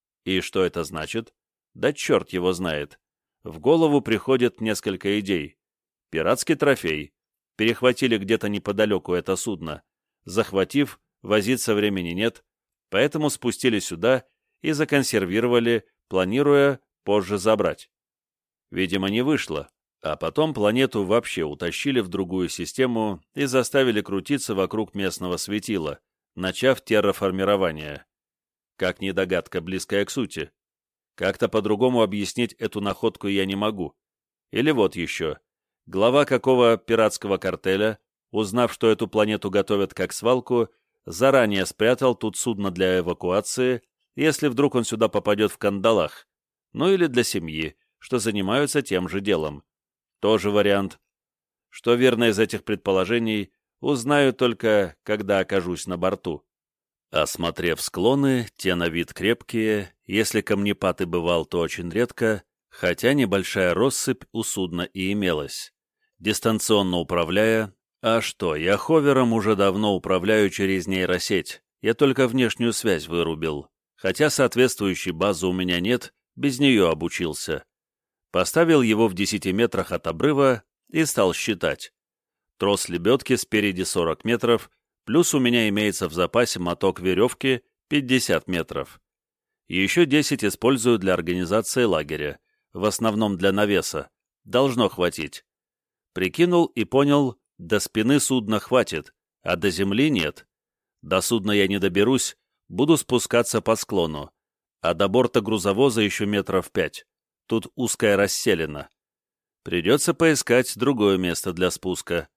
И что это значит? Да черт его знает. В голову приходит несколько идей. Пиратский трофей. Перехватили где-то неподалеку это судно. Захватив, возиться времени нет, поэтому спустили сюда и законсервировали, планируя позже забрать. Видимо, не вышло, а потом планету вообще утащили в другую систему и заставили крутиться вокруг местного светила, начав терраформирование. Как ни догадка, близкая к сути. Как-то по-другому объяснить эту находку я не могу. Или вот еще. Глава какого пиратского картеля, узнав, что эту планету готовят как свалку, заранее спрятал тут судно для эвакуации, если вдруг он сюда попадет в кандалах, ну или для семьи, что занимаются тем же делом. Тоже вариант. Что верно из этих предположений, узнаю только, когда окажусь на борту. Осмотрев склоны, те на вид крепкие, если камнепад и бывал, то очень редко, хотя небольшая россыпь у судна и имелась. Дистанционно управляя, а что, я ховером уже давно управляю через нейросеть, я только внешнюю связь вырубил, хотя соответствующей базы у меня нет, без нее обучился. Поставил его в десяти метрах от обрыва и стал считать. Трос лебедки спереди сорок метров, плюс у меня имеется в запасе моток веревки пятьдесят метров. Еще десять использую для организации лагеря, в основном для навеса. Должно хватить. Прикинул и понял, до спины судна хватит, а до земли нет. До судна я не доберусь, буду спускаться по склону, а до борта грузовоза еще метров пять. Тут узкая расселена. Придется поискать другое место для спуска.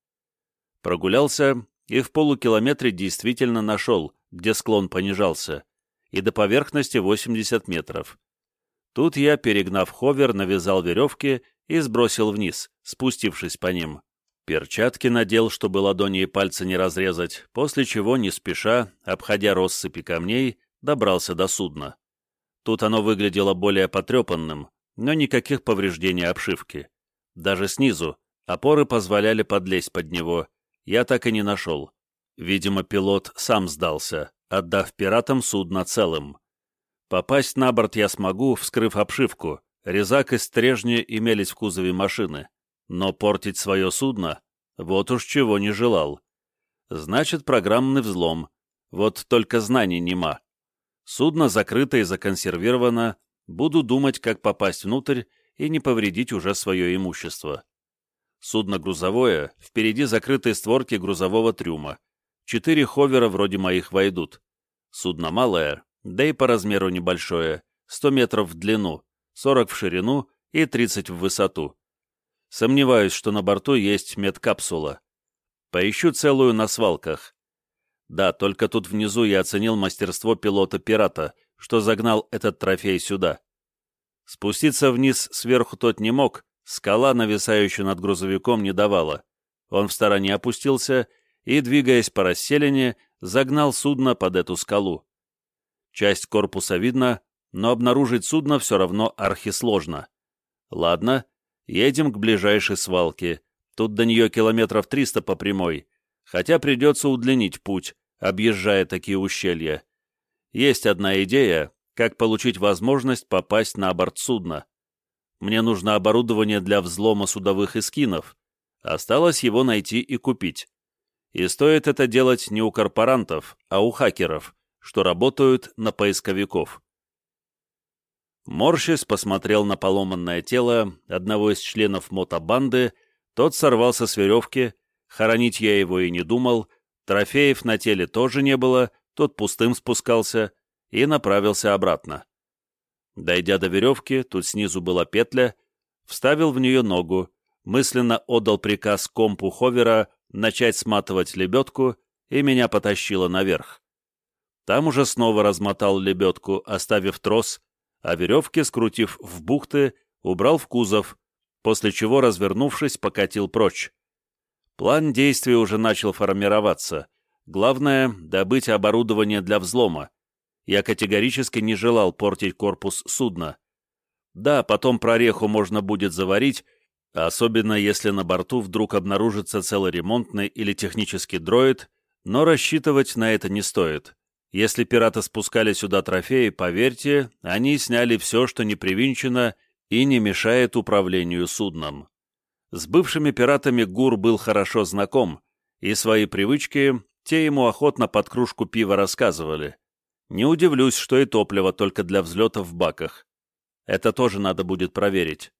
Прогулялся и в полукилометре действительно нашел, где склон понижался, и до поверхности восемьдесят метров. Тут я, перегнав ховер, навязал веревки и сбросил вниз, спустившись по ним. Перчатки надел, чтобы ладони и пальцы не разрезать, после чего, не спеша, обходя россыпи камней, добрался до судна. Тут оно выглядело более потрепанным, но никаких повреждений обшивки. Даже снизу опоры позволяли подлезть под него, я так и не нашел. Видимо, пилот сам сдался, отдав пиратам судно целым. Попасть на борт я смогу, вскрыв обшивку. Резак и стрежни имелись в кузове машины. Но портить свое судно — вот уж чего не желал. Значит, программный взлом. Вот только знаний нема. Судно закрыто и законсервировано. Буду думать, как попасть внутрь и не повредить уже свое имущество. Судно грузовое, впереди закрытые створки грузового трюма. Четыре ховера вроде моих войдут. Судно малое, да и по размеру небольшое, сто метров в длину, сорок в ширину и тридцать в высоту. Сомневаюсь, что на борту есть медкапсула. Поищу целую на свалках. Да, только тут внизу я оценил мастерство пилота-пирата, что загнал этот трофей сюда. Спуститься вниз сверху тот не мог, скала, нависающая над грузовиком, не давала. Он в стороне опустился и, двигаясь по расселине, загнал судно под эту скалу. Часть корпуса видно, но обнаружить судно все равно архисложно. Ладно, едем к ближайшей свалке. Тут до нее километров триста по прямой, хотя придется удлинить путь, объезжая такие ущелья. Есть одна идея, как получить возможность попасть на борт судна. Мне нужно оборудование для взлома судовых эскинов, Осталось его найти и купить. И стоит это делать не у корпорантов, а у хакеров, что работают на поисковиков. Морщись посмотрел на поломанное тело одного из членов мотобанды, тот сорвался с веревки, хоронить я его и не думал, трофеев на теле тоже не было, тот пустым спускался и направился обратно. Дойдя до веревки, тут снизу была петля, вставил в нее ногу, мысленно отдал приказ компу ховера начать сматывать лебедку, и меня потащило наверх. Там уже снова размотал лебедку, оставив трос, а веревки, скрутив в бухты, убрал в кузов, после чего, развернувшись, покатил прочь. План действий уже начал формироваться. Главное — добыть оборудование для взлома. Я категорически не желал портить корпус судна. Да, потом прореху можно будет заварить, особенно если на борту вдруг обнаружится целый ремонтный или технический дроид, но рассчитывать на это не стоит. Если пираты спускали сюда трофеи, поверьте, они сняли все, что не привинчено и не мешает управлению судном. С бывшими пиратами Гур был хорошо знаком, и свои привычки те ему охотно под кружку пива рассказывали. Не удивлюсь, что и топливо только для взлета в баках. Это тоже надо будет проверить.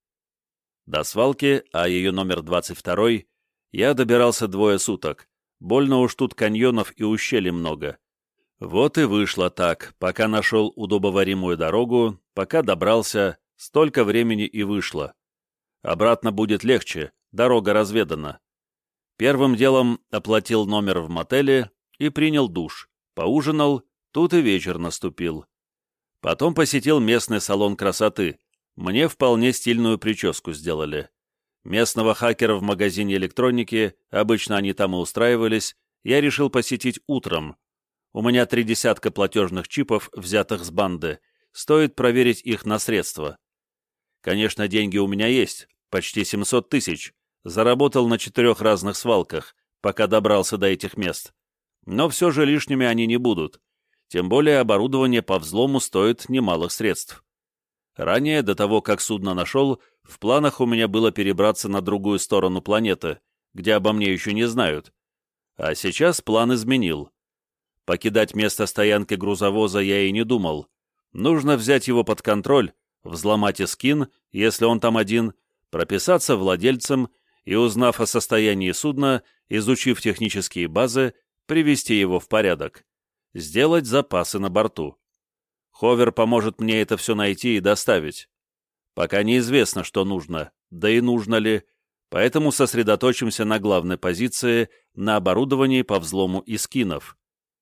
До свалки, а ее номер двадцать второй, я добирался двое суток. Больно уж тут каньонов и ущелий много. Вот и вышло так, пока нашел удобоваримую дорогу, пока добрался, столько времени и вышло. Обратно будет легче, дорога разведана. Первым делом оплатил номер в мотеле и принял душ. Поужинал, тут и вечер наступил. Потом посетил местный салон красоты. Мне вполне стильную прическу сделали. Местного хакера в магазине электроники, обычно они там и устраивались, я решил посетить утром. У меня три десятка платежных чипов, взятых с банды. Стоит проверить их на средства. Конечно, деньги у меня есть, почти семьсот тысяч. Заработал на четырех разных свалках, пока добрался до этих мест. Но все же лишними они не будут. Тем более оборудование по взлому стоит немалых средств. Ранее, до того, как судно нашел, в планах у меня было перебраться на другую сторону планеты, где обо мне еще не знают. А сейчас план изменил. Покидать место стоянки грузовоза я и не думал. Нужно взять его под контроль, взломать эскин, если он там один, прописаться владельцем и, узнав о состоянии судна, изучив технические базы, привести его в порядок. Сделать запасы на борту. Ховер поможет мне это все найти и доставить. Пока неизвестно, что нужно, да и нужно ли, поэтому сосредоточимся на главной позиции, на оборудовании по взлому эскинов.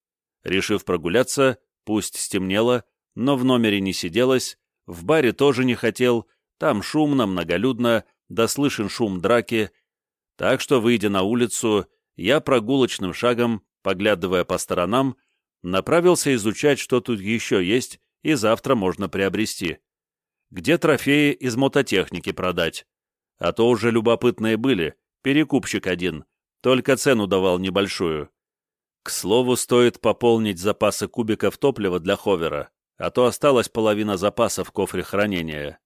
Решив прогуляться, пусть стемнело, но в номере не сиделось, в баре тоже не хотел, там шумно, многолюдно, да слышен шум драки, так что, выйдя на улицу, я прогулочным шагом, поглядывая по сторонам, направился изучать, что тут еще есть и завтра можно приобрести. Где трофеи из мототехники продать? А то уже любопытные были, перекупщик один, только цену давал небольшую. К слову, стоит пополнить запасы кубиков топлива для ховера, а то осталась половина запаса в кофре хранения.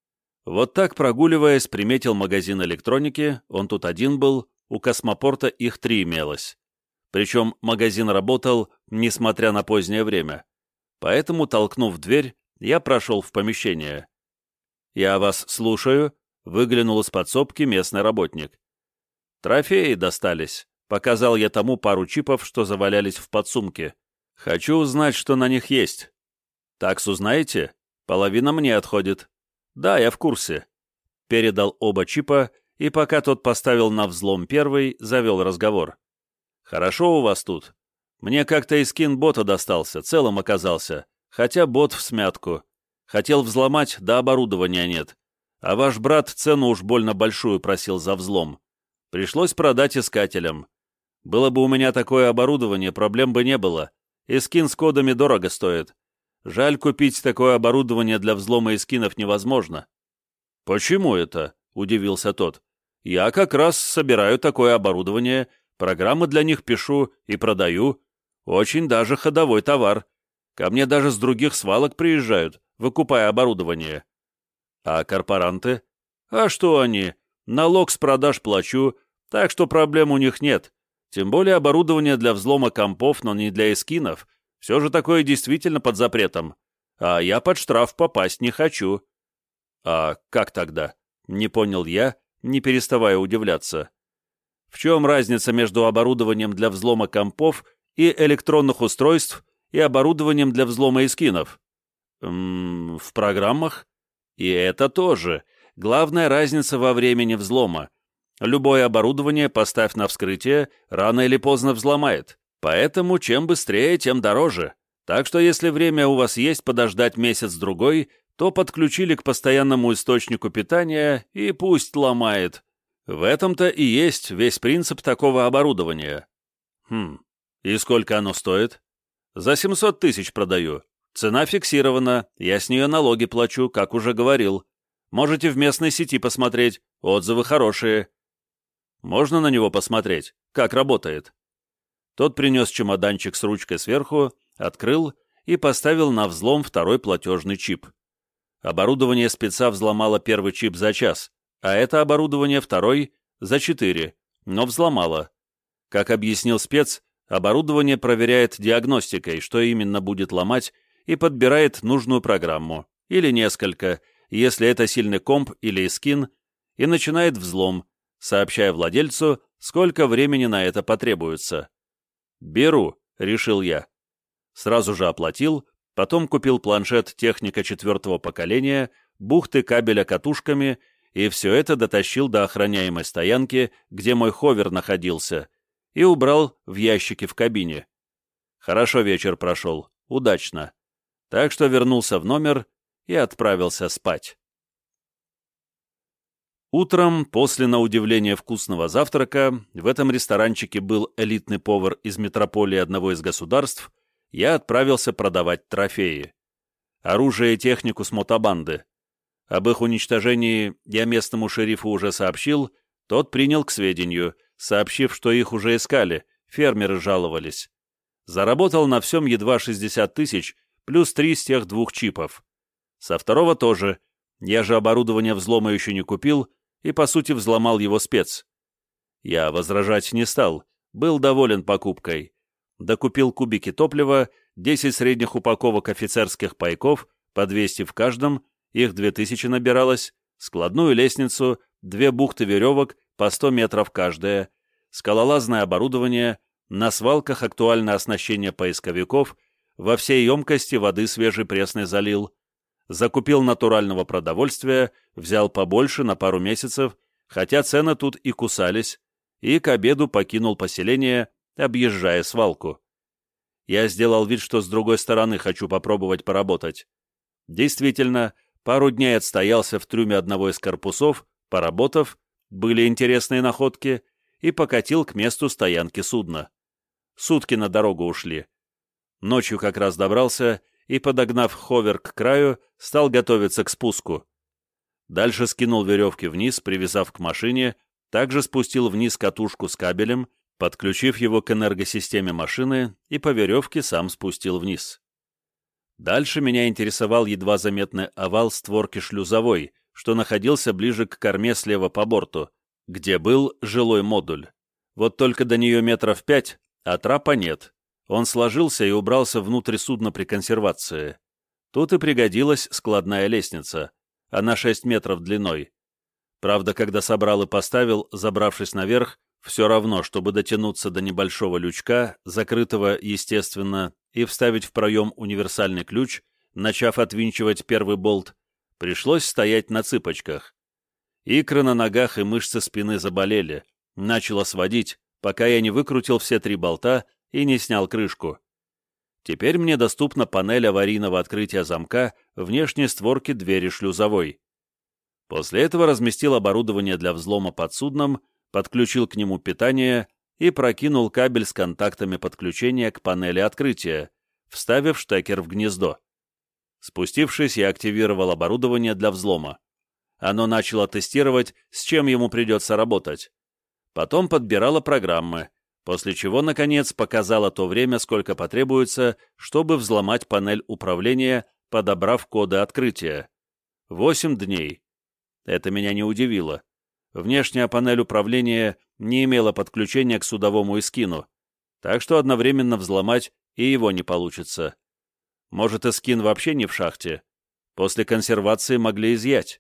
Вот так, прогуливаясь, приметил магазин электроники, он тут один был, у космопорта их три имелось. Причем магазин работал, несмотря на позднее время. Поэтому, толкнув дверь, я прошел в помещение. «Я вас слушаю», — выглянул из подсобки местный работник. «Трофеи достались», — показал я тому пару чипов, что завалялись в подсумке. «Хочу узнать, что на них есть». «Такс узнаете? Половина мне отходит». «Да, я в курсе». Передал оба чипа, и пока тот поставил на взлом первый, завел разговор. «Хорошо у вас тут. Мне как-то и скин бота достался, целым оказался, хотя бот всмятку. Хотел взломать, да оборудования нет. А ваш брат цену уж больно большую просил за взлом. Пришлось продать искателям. Было бы у меня такое оборудование, проблем бы не было. И скин с кодами дорого стоит. Жаль, купить такое оборудование для взлома эскинов невозможно». «Почему это?» — удивился тот. «Я как раз собираю такое оборудование, программы для них пишу и продаю. Очень даже ходовой товар. Ко мне даже с других свалок приезжают, выкупая оборудование». «А корпоранты?» «А что они? Налог с продаж плачу, Так что проблем у них нет. Тем более оборудование для взлома компов, но не для эскинов. Все же такое действительно под запретом. А я под штраф попасть не хочу. А как тогда? Не понял я, не переставая удивляться. В чем разница между оборудованием для взлома компов и электронных устройств и оборудованием для взлома эскинов? М-м, в программах? И это тоже. Главная разница во времени взлома. Любое оборудование, поставь на вскрытие, рано или поздно взломает. Поэтому чем быстрее, тем дороже. Так что если время у вас есть подождать месяц-другой, то подключили к постоянному источнику питания и пусть ломает. В этом-то и есть весь принцип такого оборудования. Хм, и сколько оно стоит? За семьсот тысяч продаю. Цена фиксирована, я с нее налоги плачу, как уже говорил. Можете в местной сети посмотреть, отзывы хорошие. Можно на него посмотреть, как работает? Тот принес чемоданчик с ручкой сверху, открыл и поставил на взлом второй платежный чип. Оборудование спеца взломало первый чип за час, а это оборудование второй за четыре, но взломало. Как объяснил спец, оборудование проверяет диагностикой, что именно будет ломать, и подбирает нужную программу, или несколько, если это сильный комп или эскин, и начинает взлом, сообщая владельцу, сколько времени на это потребуется. «Беру», — решил я. Сразу же оплатил, потом купил планшет техника четвертого поколения, бухты кабеля катушками, и все это дотащил до охраняемой стоянки, где мой ховер находился, и убрал в ящики в кабине. Хорошо вечер прошел, удачно. Так что вернулся в номер и отправился спать. Утром, после на удивление вкусного завтрака, в этом ресторанчике был элитный повар из метрополии одного из государств, я отправился продавать трофеи. Оружие и технику с мотобанды. Об их уничтожении я местному шерифу уже сообщил, тот принял к сведению, сообщив, что их уже искали, фермеры жаловались. Заработал на всем едва шестьдесят тысяч, плюс три с тех двух чипов. Со второго тоже, я же оборудование взлома еще не купил, и, по сути, взломал его спец. Я возражать не стал, был доволен покупкой. Докупил кубики топлива, десять средних упаковок офицерских пайков, по двести в каждом, их две тысячи набиралось, складную лестницу, две бухты веревок, по сто метров каждая, скалолазное оборудование, на свалках актуальное оснащение поисковиков, во всей емкости воды свежей пресной залил, закупил натурального продовольствия, взял побольше на пару месяцев, хотя цены тут и кусались, и к обеду покинул поселение, объезжая свалку. Я сделал вид, что с другой стороны хочу попробовать поработать. Действительно, пару дней отстоялся в трюме одного из корпусов, поработав, были интересные находки, и покатил к месту стоянки судна. Сутки на дорогу ушли. Ночью как раз добрался и, подогнав ховер к краю, стал готовиться к спуску. Дальше скинул веревки вниз, привязав к машине, также спустил вниз катушку с кабелем, подключив его к энергосистеме машины, и по веревке сам спустил вниз. Дальше меня интересовал едва заметный овал створки шлюзовой, что находился ближе к корме слева по борту, где был жилой модуль. Вот только до нее метров пять, а трапа нет. Он сложился и убрался внутрь судна при консервации. Тут и пригодилась складная лестница. Она шесть метров длиной. Правда, когда собрал и поставил, забравшись наверх, все равно, чтобы дотянуться до небольшого лючка, закрытого, естественно, и вставить в проем универсальный ключ, начав отвинчивать первый болт, пришлось стоять на цыпочках. Икры на ногах и мышцы спины заболели, начало сводить, пока я не выкрутил все три болта и не снял крышку. Теперь мне доступна панель аварийного открытия замка внешней створки двери шлюзовой. После этого разместил оборудование для взлома под судном, подключил к нему питание и прокинул кабель с контактами подключения к панели открытия, вставив штекер в гнездо. Спустившись, я активировал оборудование для взлома. Оно начало тестировать, с чем ему придется работать. Потом подбирало программы, после чего, наконец, показало то время, сколько потребуется, чтобы взломать панель управления, подобрав коды открытия. Восемь дней. Это меня не удивило. внешняя панель управления не имела подключения к судовому эскину, так что одновременно взломать и его не получится. Может, эскин вообще не в шахте? После консервации могли изъять.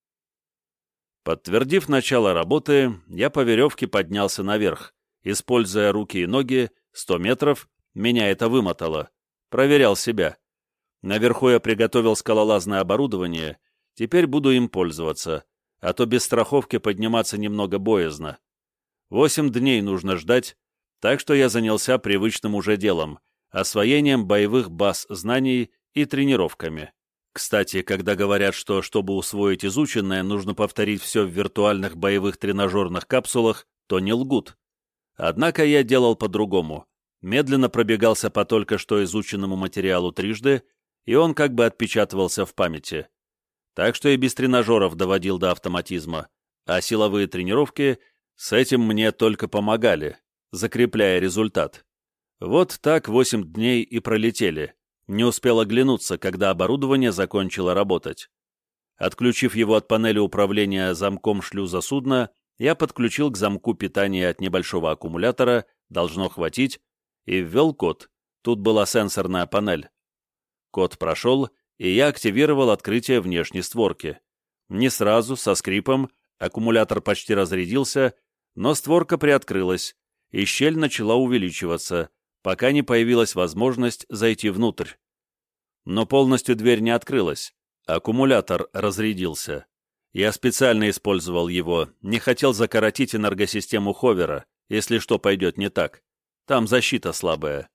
Подтвердив начало работы, я по веревке поднялся наверх. Используя руки и ноги, сто метров, меня это вымотало. Проверял себя. Наверху я приготовил скалолазное оборудование, теперь буду им пользоваться, а то без страховки подниматься немного боязно. Восемь дней нужно ждать, так что я занялся привычным уже делом — освоением боевых баз знаний и тренировками. Кстати, когда говорят, что, чтобы усвоить изученное, нужно повторить все в виртуальных боевых тренажерных капсулах, то не лгут. Однако я делал по-другому. Медленно пробегался по только что изученному материалу трижды, и он как бы отпечатывался в памяти. Так что и без тренажеров доводил до автоматизма, а силовые тренировки с этим мне только помогали, закрепляя результат. Вот так восемь дней и пролетели. Не успел оглянуться, когда оборудование закончило работать. Отключив его от панели управления замком шлюза судна, я подключил к замку питания от небольшого аккумулятора, должно хватить, и ввел код. Тут была сенсорная панель. Код прошел, и я активировал открытие внешней створки. Не сразу, со скрипом, аккумулятор почти разрядился, но створка приоткрылась, и щель начала увеличиваться, пока не появилась возможность зайти внутрь. Но полностью дверь не открылась, аккумулятор разрядился. Я специально использовал его, не хотел закоротить энергосистему ховера, если что пойдет не так. Там защита слабая.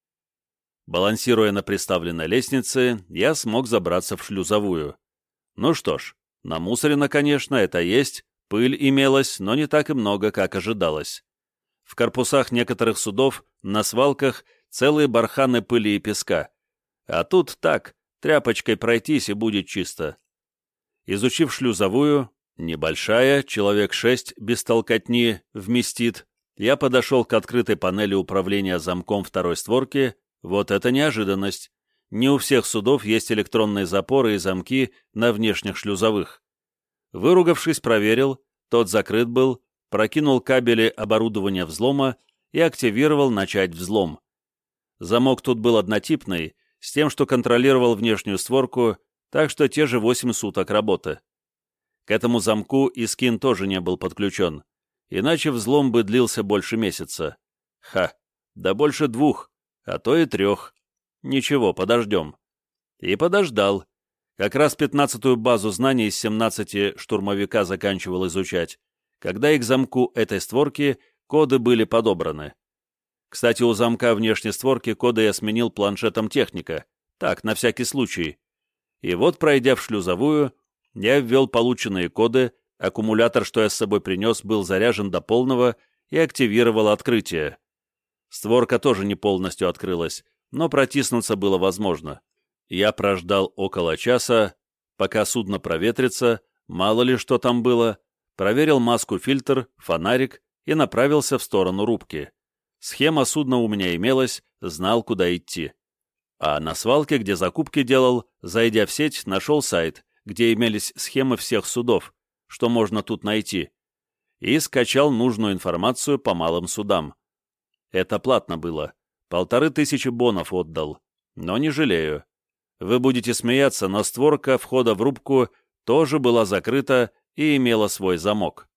Балансируя на приставленной лестнице, я смог забраться в шлюзовую. Ну что ж, намусорено, конечно, это есть, пыль имелась, но не так и много, как ожидалось. В корпусах некоторых судов, на свалках, целые барханы пыли и песка. А тут так, тряпочкой пройтись и будет чисто. Изучив шлюзовую, небольшая, человек шесть, без толкотни, вместит, я подошел к открытой панели управления замком второй створки. Вот это неожиданность. Не у всех судов есть электронные запоры и замки на внешних шлюзовых. Выругавшись, проверил, тот закрыт был, прокинул кабели оборудования взлома и активировал «Начать взлом». Замок тут был однотипный, с тем, что контролировал внешнюю створку, так что те же восемь суток работы. К этому замку и скин тоже не был подключен, иначе взлом бы длился больше месяца. Ха, да больше двух, а то и трех. Ничего, подождем. И подождал. Как раз пятнадцатую базу знаний из семнадцати штурмовика заканчивал изучать, когда и к замку этой створки коды были подобраны. Кстати, у замка внешней створки коды я сменил планшетом техника, так, на всякий случай. И вот, пройдя в шлюзовую, я ввел полученные коды, аккумулятор, что я с собой принес, был заряжен до полного и активировал открытие. Створка тоже не полностью открылась, но протиснуться было возможно. Я прождал около часа, пока судно проветрится, мало ли что там было, проверил маску-фильтр, фонарик и направился в сторону рубки. Схема судна у меня имелась, знал, куда идти. А на свалке, где закупки делал, зайдя в сеть, нашел сайт, где имелись схемы всех судов, что можно тут найти, и скачал нужную информацию по малым судам. Это платно было. Полторы тысячи бонов отдал. Но не жалею. Вы будете смеяться, но створка входа в рубку тоже была закрыта и имела свой замок.